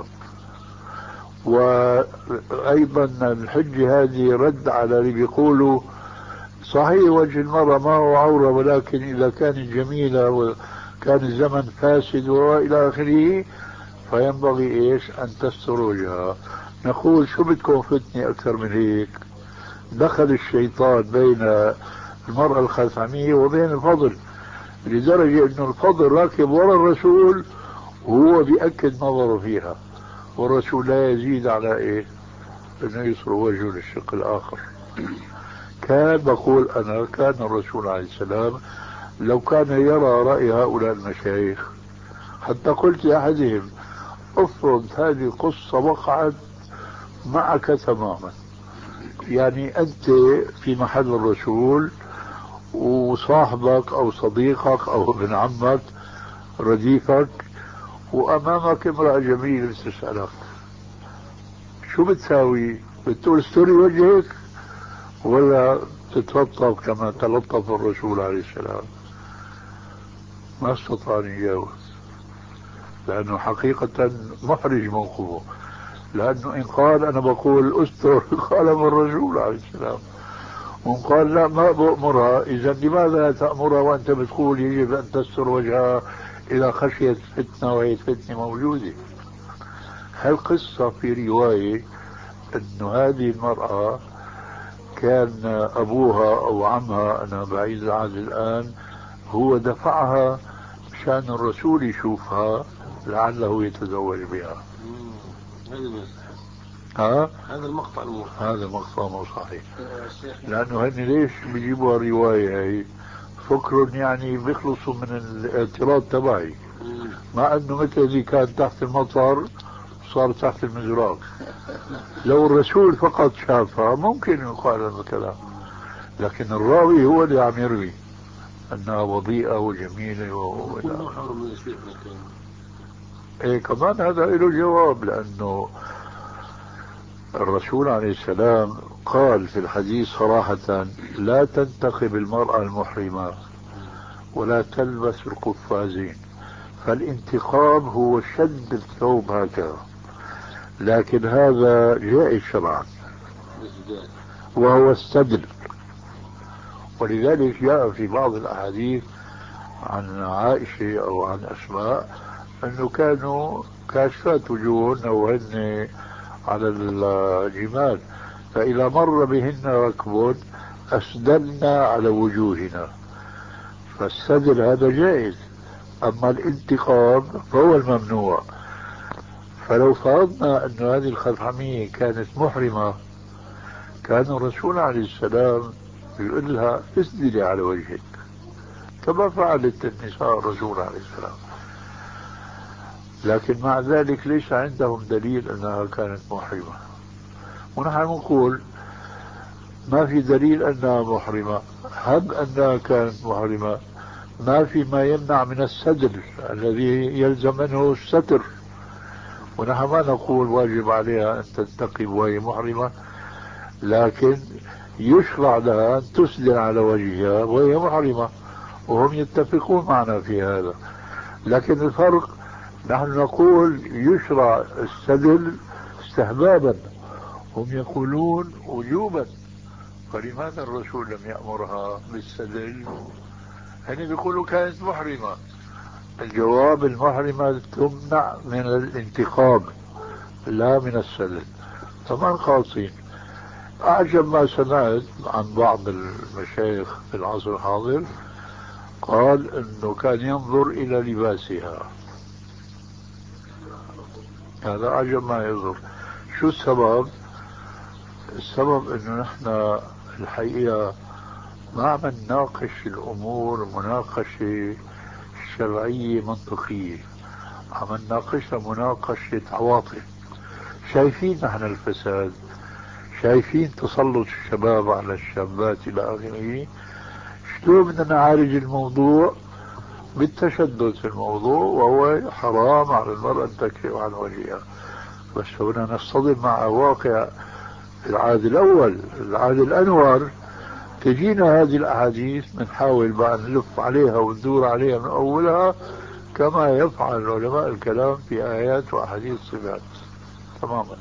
وأيضا الحجة هذه رد على اللي بيقولوا صحيح وجه المرأة ما هو عورة، ولكن إذا كانت جميلة وكان الزمن فاسد وإلى آخره فينبغي إيش أن تستر وجهها. نقول شو بدكم فتنة أكثر من هيك؟ دخل الشيطان بين المرأة الخثعمية وبين الفضل، لدرجة أنه الفضل راكب وراء الرسول وهو بيأكد نظره فيها، والرسول لا يزيد على إيه أنه يصر وجهه للشق الآخر. كان بقول أنا كان الرسول عليه السلام لو كان يرى رأي هؤلاء المشايخ، حتى قلت لأحدهم افرض هذه القصة وقعت معك تماما، يعني أنت في محل الرسول وصاحبك أو صديقك أو ابن عمك رديفك وأمامك امرأة جميلة تسألك، شو بتساوي؟ بتقول استري وجهك ولا تتلطف كما تلطف الرسول عليه السلام؟ ما استطاع أن يجاوز، لأنه حقيقة محرج موقفه، لأنه إن قال أنا بقول أستر قال من الرسول عليه السلام، وإن قال لا ما بأمرها، إذا لماذا تأمرها وأنت بتقول يجب أن تستر وجهها إذا خشيت فتنة وهي الفتنة موجودة؟ هالقصة في رواية أن هذه المرأة كان أبوها أو عمها، أنا بعيد عن الآن، هو دفعها مشان الرسول يشوفها لعله يتزوج بها. ها؟ هذا المقطع مو هذا المقطع مو صحيح، لأنه هن ليش بيجيبوا الرواية هي؟ فكر يعني بيخلصوا من الاعتراض تبعي، مع أنه مثل ذي كان تحت المطر صار تحت المزراق. لو الرسول فقط شافها ممكن يقال هذا الكلام، لكن الراوي هو اللي عم يروي انها وضيئة وجميلة و... ايه كمان هذا له جواب، لانه الرسول عليه السلام قال في الحديث صراحة: لا تنتقب المرأة المحرمة ولا تلبس القفازين. فالانتقاب هو شد الثوب هكذا، لكن هذا جائز شرعا وهو السدل. ولذلك جاء في بعض الأحاديث عن عائشة أو عن أسماء أنه كانوا كاشفات وجوههن وهن على الجمال، فإذا مر بهن ركب أسدلنا على وجوهنا. فالسدل هذا جائز، أما الانتقاب فهو الممنوع. فلو فرضنا أن هذه الخثعمية كانت محرمة كان الرسول عليه السلام يقول لها: اسدلي على وجهك، كما فعلت النساء الرسول عليه السلام. لكن مع ذلك ليس عندهم دليل أنها كانت محرمة. ونحن نقول ما في دليل أنها محرمة، هب أنها كانت محرمة ما في ما يمنع من السدل الذي يلزم منه الستر. ونحن ما نقول واجب عليها أن تنتقب وهي محرمة، لكن يشرع لها أن تسدل على وجهها وهي محرمة، وهم يتفقون معنا في هذا. لكن الفرق نحن نقول يشرع السدل استحبابا، هم يقولون وجوبا. فلماذا الرسول لم يأمرها بالسدل؟ هني بيقولوا كانت محرمة. الجواب: المحرمة تمنع من الانتقاب لا من السدل. فمن قاصين. أعجب ما سمعت عن بعض المشايخ في العصر الحاضر قال انه كان ينظر الى لباسها. هذا أعجب ما يظهر. شو السبب؟ السبب انه نحن الحقيقة ما عم نناقش الامور مناقشة شرعية منطقية، عم نناقشها مناقشة عواطف. شايفين نحن الفساد، شايفين تسلط الشباب على الشابات الى اخره. شلون بدنا نعالج الموضوع؟ بالتشدد في الموضوع، وهو حرام على المرأة ان تكشف عن وجهها. بس بدنا نصطدم مع واقع العهد الاول، العهد الانور. تجينا هذه الاحاديث بنحاول بقى نلف عليها وندور عليها من اولها كما يفعل علماء الكلام في ايات واحاديث صفات تماما.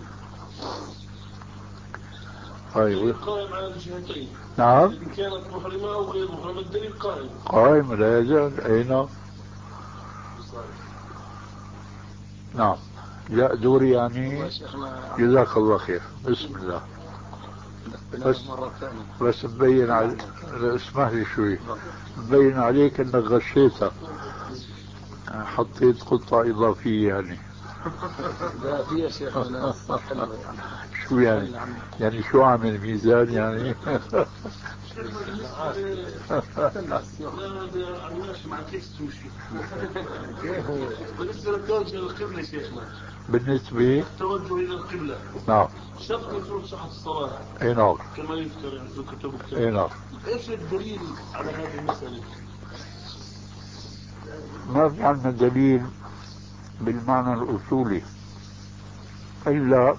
طيب قائم على الجهتين. نعم. إن كانت محرمة أو غير محرمة الدليل قائم. قائم لا يزال. أي نعم. نعم. لا دوري يعني. جزاك الله خير. بسم الله. بس بس مبين عليك، اسمح لي شوي، مبين عليك انك غشيتها، حطيت قطعة اضافية يعني. لا في يا شيخنا حلوة يعني. شو يعني؟ يعني شو عامل ميزان يعني؟ بالنسبة للتوجه للقبلة شيخنا، بالنسبة التوجه إلى القبلة نعم شرط من شروط صحة الصلاة. اي نعم. كما يذكر يعني في الكتب الكتاب. اي نعم. ايش الدليل على هذه المسألة؟ ما في عندنا دليل بالمعنى الأصولي إلا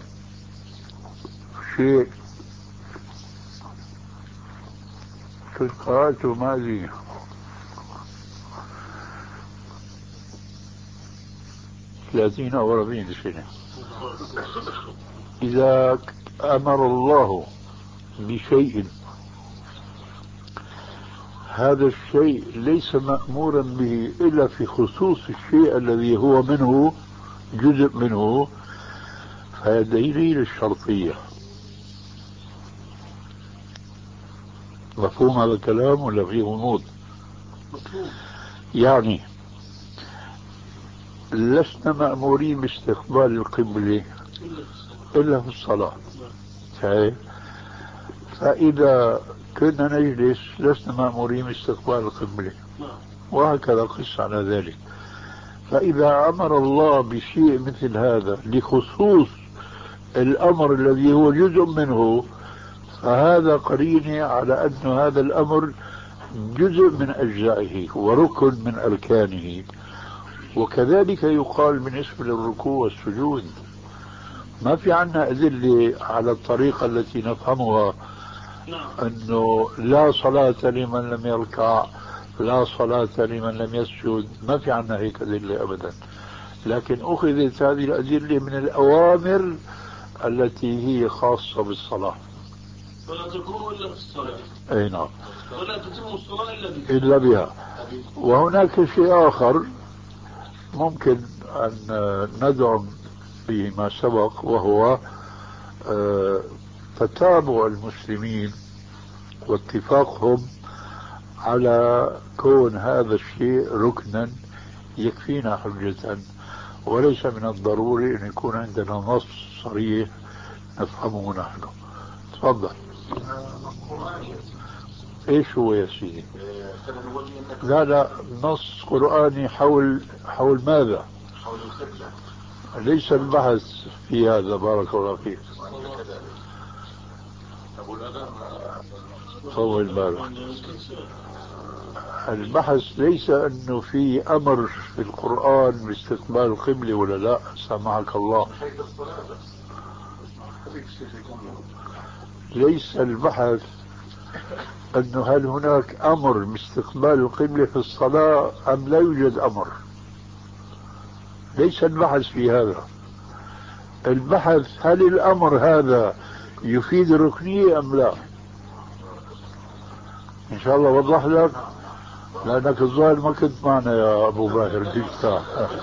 شيء كنت قرأته مالي ثلاثين أو أربعين سنة. إذا أمر الله بشيء هذا الشيء ليس مأمورا به إلا في خصوص الشيء الذي هو منه جزء منه، فهذا دليل الشرطية. مفهوم هذا الكلام ولا فيه غموض؟ مفهوم. يعني لسنا مأمورين باستقبال القبلة إلا في الصلاة. صحيح. فإذا كنا نجلس لسنا مأمورين باستقبال القبلة، وهكذا قس على ذلك. فإذا أمر الله بشيء مثل هذا لخصوص الأمر الذي هو جزء منه، فهذا قرينة على أن هذا الأمر جزء من أجزائه وركن من أركانه. وكذلك يقال بالنسبة للركوع والسجود. ما في عنا أدلة على الطريقة التي نفهمها أنه لا صلاة لمن لم يركع، لا صلاة لمن لم يسجد، ما في عنا هيك أدلة أبدا. لكن أخذت هذه الأدلة من الأوامر التي هي خاصة بالصلاة. فلا تكون إلا في الصلاة. أي نعم. ولا تتم الصلاة إلا بها. إلا بها. وهناك شيء آخر ممكن أن ندعم فيه ما سبق، وهو تتابع المسلمين واتفاقهم على كون هذا الشيء ركنا يكفينا حجة، وليس من الضروري أن يكون عندنا نص صريح نفهمه نحن. تفضل. ايش هو يا سيدي؟ لا لا، نص قرآني حول حول ماذا؟ حول القبلة. ليس البحث في هذا. بارك الله فيك. طول بالك. البحث ليس انه في امر في القرآن باستقبال القبلة ولا لا. سامحك الله. ليس البحث أنه هل هناك أمر باستقبال القبلة في الصلاة أم لا يوجد أمر. ليس البحث في هذا. البحث هل الأمر هذا يفيد الركنية أم لا. إن شاء الله وضح لك، لأنك الظاهر ما كنت معنا يا أبو باهر ديكتا.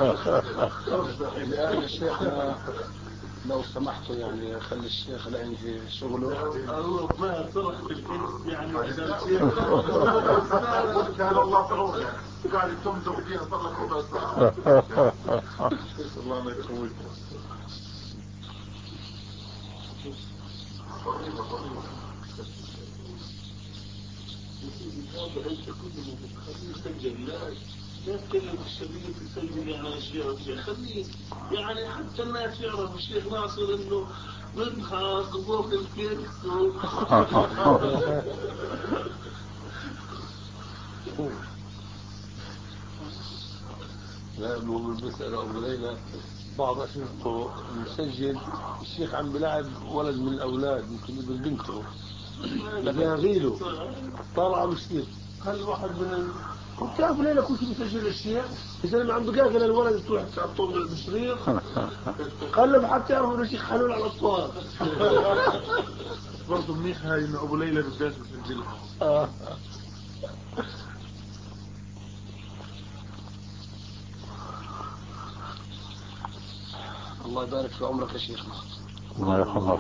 الآن الشيخنا لو سمحتوا يعني خلي الشيخ الآن في شغله. الله ما صرح بالكذب يعني عشان الشيخ. كان الله تعالى قاعد تمزق فيها صار لك ربع ساعة. الله ما يقويك. لا تكلم الشريف يسجل يعني اشياء خليه يعني حتى الناس يعرف الشيخ ناصر انه بنخاف وفوق الكرس. لا مو بالمسألة أبو ليلى بعض أشرطه مسجل الشيخ عم بلعب ولد من الأولاد يمكن ابن بنته بغيله طالع بالشيخ. هل واحد من ال... قلت يا أبو ليلى كل شيء بيسجل الشيخ إذا ما عنده قاقل الولد تروح تعطوه بالشريط قلب حتى يعرفوا إنه الشيخ حلول على الأصوات. برضه منيح هاي إنه أبو ليلى بالذات بسجلها. الله يبارك في عمرك يا شيخنا. الله يرحمه.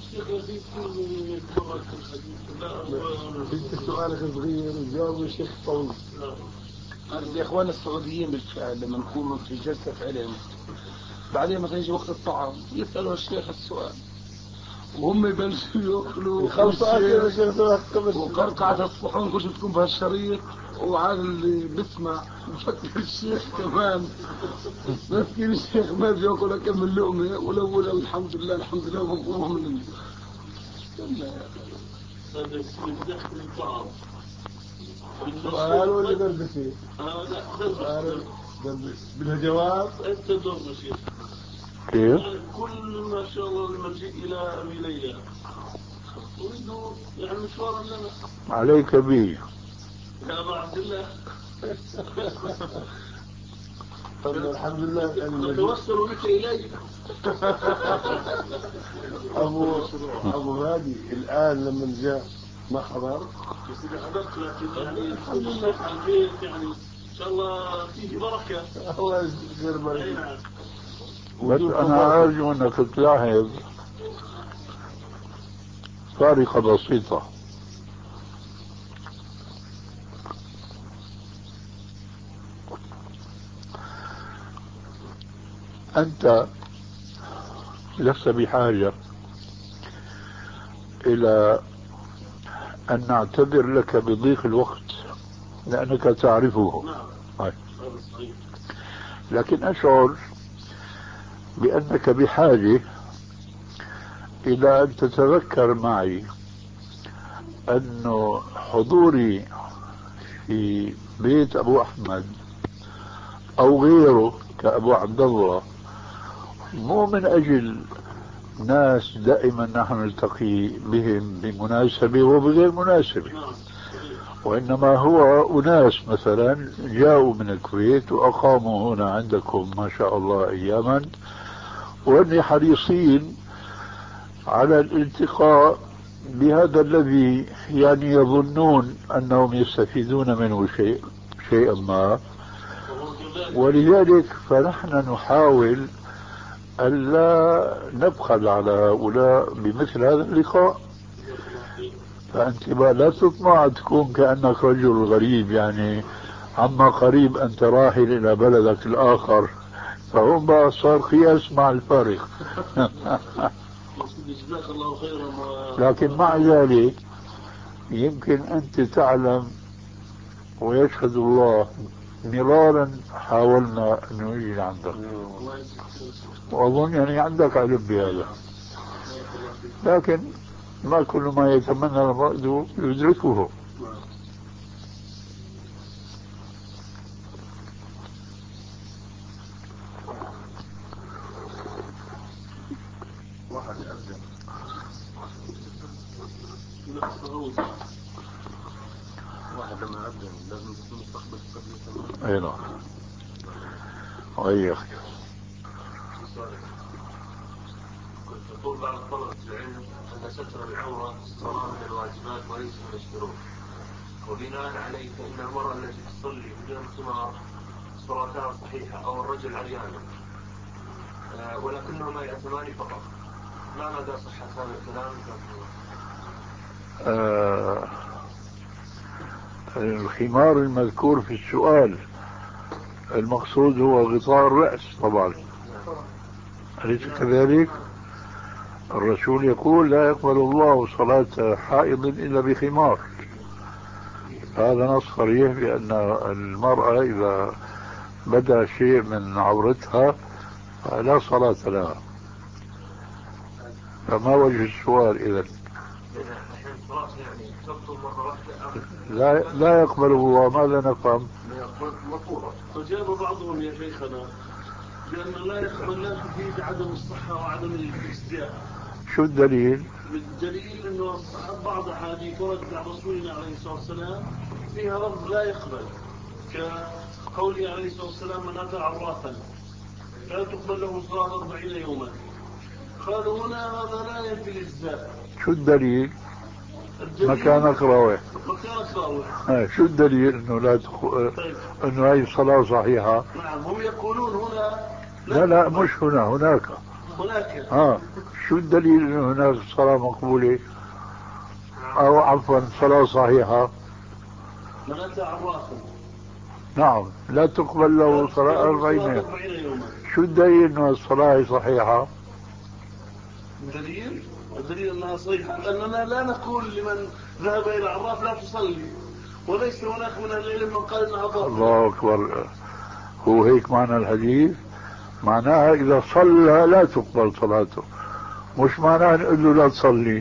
انت سؤالك صغير وجاوب الشيخ طويل. يا اخوان السعوديين بالفعل لما نكونوا في جلسة علم بعدين مثلا يجي وقت الطعام يسألوا الشيخ السؤال وهم يبلشوا ياكلوا وقرقعة الصحون كل شيء بتكون بهالشريط وعاد اللي بسمع بفكر الشيخ كمان مسكين الشيخ ما بياكل كم من لقمة ولو ولو الحمد لله الحمد لله مفهوم من هذا الشيء داخل الطعام. سؤال ولا دربسي؟ اه لا دربس بدها جواب. انت دور شيخ. كيف؟ كل ما شاء الله المجيء الى ابي ليلى اريد يعني مشوارا لنا. عليك به يا ابا عبد الله. طب الحمد لله نتوسل بك الي. ابو ابو هادي الان لما جاء ما حضر. بس اذا حضرت لكن يعني الحمد لله على البيت يعني ان شاء الله فيه بركه. الله يجزيك بركه. بس أنا أرجو أنك تلاحظ فارقة بسيطة. أنت لست بحاجة إلى أن نعتذر لك بضيق الوقت لأنك تعرفه. نعم. لكن أشعر بأنك بحاجة إلى أن تتذكر معي أنه حضوري في بيت أبو أحمد أو غيره كأبو عبد الله مو من أجل ناس دائما نحن نلتقي بهم بمناسبة وبغير مناسبة، وإنما هو أناس مثلا جاءوا من الكويت وأقاموا هنا عندكم ما شاء الله أياما، وأني حريصين على الالتقاء بهذا الذي يعني يظنون أنهم يستفيدون منه شيء شيئا ما، ولذلك فنحن نحاول ألا نبخل على هؤلاء بمثل هذا اللقاء. فأنت لا تطمع تكون كأنك رجل غريب، يعني عما قريب أنت راحل إلى بلدك الآخر، فهم بقى صار قياس مع الفارق. لكن مع ذلك يمكن أنت تعلم ويشهد الله مرارا حاولنا أن نجي عندك، وأظن يعني عندك علم بهذا، لكن ما كل ما يتمنى المرء يدركه. واحد يأذن واحد لما يأذن لازم تكون مستقبل قبل. أي نعم. أي أخي. كنت تقول بعض طلبة العلم أن ستر العورة صلاة من الواجبات وليس من الشروط، وبناء عليه فإن المرأة التي تصلي بدون خمار صلاتها صحيحة أو الرجل عريان ولكنهما يأثمان فقط. ما مدى صحة هذا الكلام؟ آه الخمار المذكور في السؤال المقصود هو غطاء الرأس طبعا، أليس كذلك؟ الرسول يقول لا يقبل الله صلاة حائض إلا بخمار. هذا نص صريح بأن المرأة إذا بدأ شيء من عورتها لا صلاة لها. فما وجه السؤال إذن؟ لا لا يقبل الله، ماذا نفهم؟ فجاب بعضهم يا شيخنا بأن لا يقبل لا تفيد عدم الصحة وعدم الاجزاء. شو الدليل؟ الدليل انه بعض احاديث وردت عن رسولنا عليه الصلاه والسلام فيها لفظ لا يقبل، كقوله عليه الصلاه والسلام من اتى عرافا لا تقبل له صلاه أربعين يوما. قالوا هنا هذا لا ينفي الاجزاء. شو الدليل؟ مكانك راوح. مكانك راوح. شو الدليل انه لا تخ... طيب. انه هي الصلاه صحيحه؟ نعم هم يقولون هنا لا لا, لا مش هنا هناك هناك اه شو الدليل انه هناك صلاه مقبوله او عفوا صلاه صحيحه؟ من اتى عرافا نعم لا تقبل له صلاه أربعين يوما. شو الدليل انه الصلاه صحيحه؟ الدليل الدليل انها صحيحه لاننا لا نقول لمن ذهب الى عراف لا تصلي، وليس هناك من العلم من قال انها باطله. الله اكبر. هو هيك معنى الحديث؟ معناها اذا صلى لا تقبل صلاته، مش معناها نقول له لا تصلي.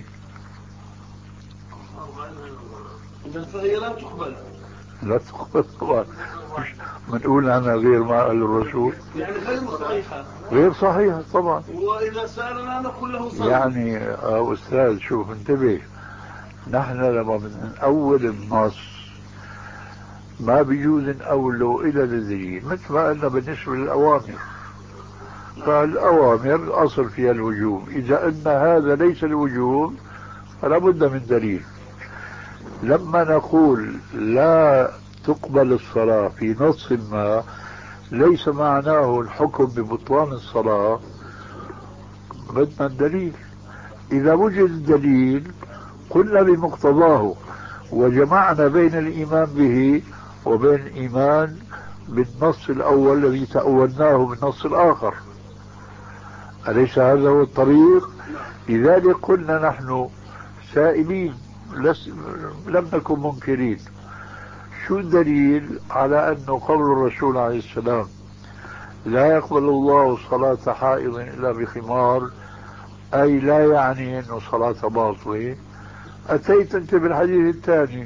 اذا فهي لا تقبل. لا تقبل طبعا، مش بنقول انا غير ما قال الرسول، يعني غير صحيحه. غير صحيحه طبعا. واذا سالنا نقول له صلي. يعني آه استاذ شوف انتبه، نحن لما بنأول النص ما بيجوز نأوله إلى الدليل، مثل ما قلنا بالنسبة للأوامر، فالأوامر الأصل فيها الوجوب، إذا أن هذا ليس الوجوب فلا بد من دليل. لما نقول لا تقبل الصلاة في نص ما ليس معناه الحكم ببطلان الصلاة، بدنا الدليل. إذا وجد الدليل قلنا بمقتضاه وجمعنا بين الإيمان به وبين الإيمان بالنص الأول الذي تأولناه بالنص الآخر. أليس هذا هو الطريق؟ لذلك قلنا نحن سائلين لم نكن منكرين. شو الدليل على أنه قول الرسول عليه السلام لا يقبل الله صلاة حائض إلا بخمار، أي لا يعني أنه صلاة باطلة. أتيت أنت بالحديث الثاني،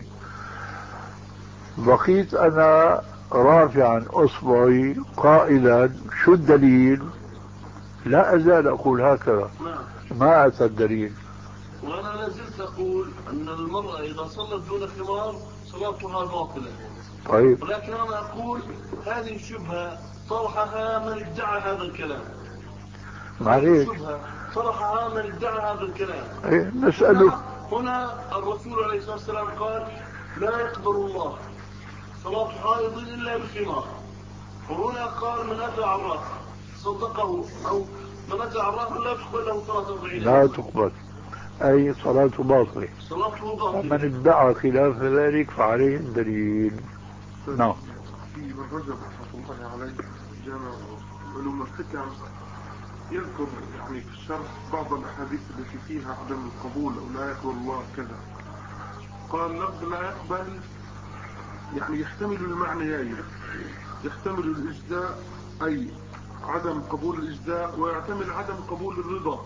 بقيت أنا رافعا أصبعي قائلا شو الدليل؟ لا أزال أقول هكذا، ما أتى الدليل. وأنا لازلت أقول أن المرأة إذا صلت دون خمار صلاتها باطلة. طيب، ولكن أنا أقول هذه الشبهة طرحها من ادعى هذا الكلام. معليش، الشبهة طرحها من ادعى هذا الكلام. إيه، نسأله. هنا, هنا الرسول عليه الصلاة والسلام قال لا يقبل الله صلاة حائض إلا بخمار. وهنا قال من أتى عرافا صدقه، أو من أتى عرافا لا تقبل له صلاة أربعين لا تقبل، أي صلاة باطلة. صلاته باطلة. ومن ادعى خلاف ذلك فعليه الدليل. نعم. في ابن رجب رحمه الله عليه جامع علوم الحكم يذكر يعني في الشرح بعض الأحاديث التي فيها عدم القبول أو لا يقبل الله كذا. قال لفظ لا يقبل يعني يحتمل المعنيين، يحتمل الإجزاء أي عدم قبول الإجزاء، ويحتمل عدم قبول الرضا.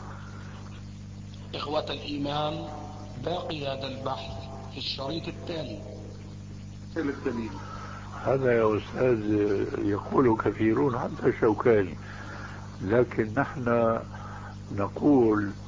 إخوة الإيمان، باقي هذا البحث في الشريط التالي. الدليل هذا يا أستاذ يقول كثيرون حتى الشوكاني، لكن نحن نقول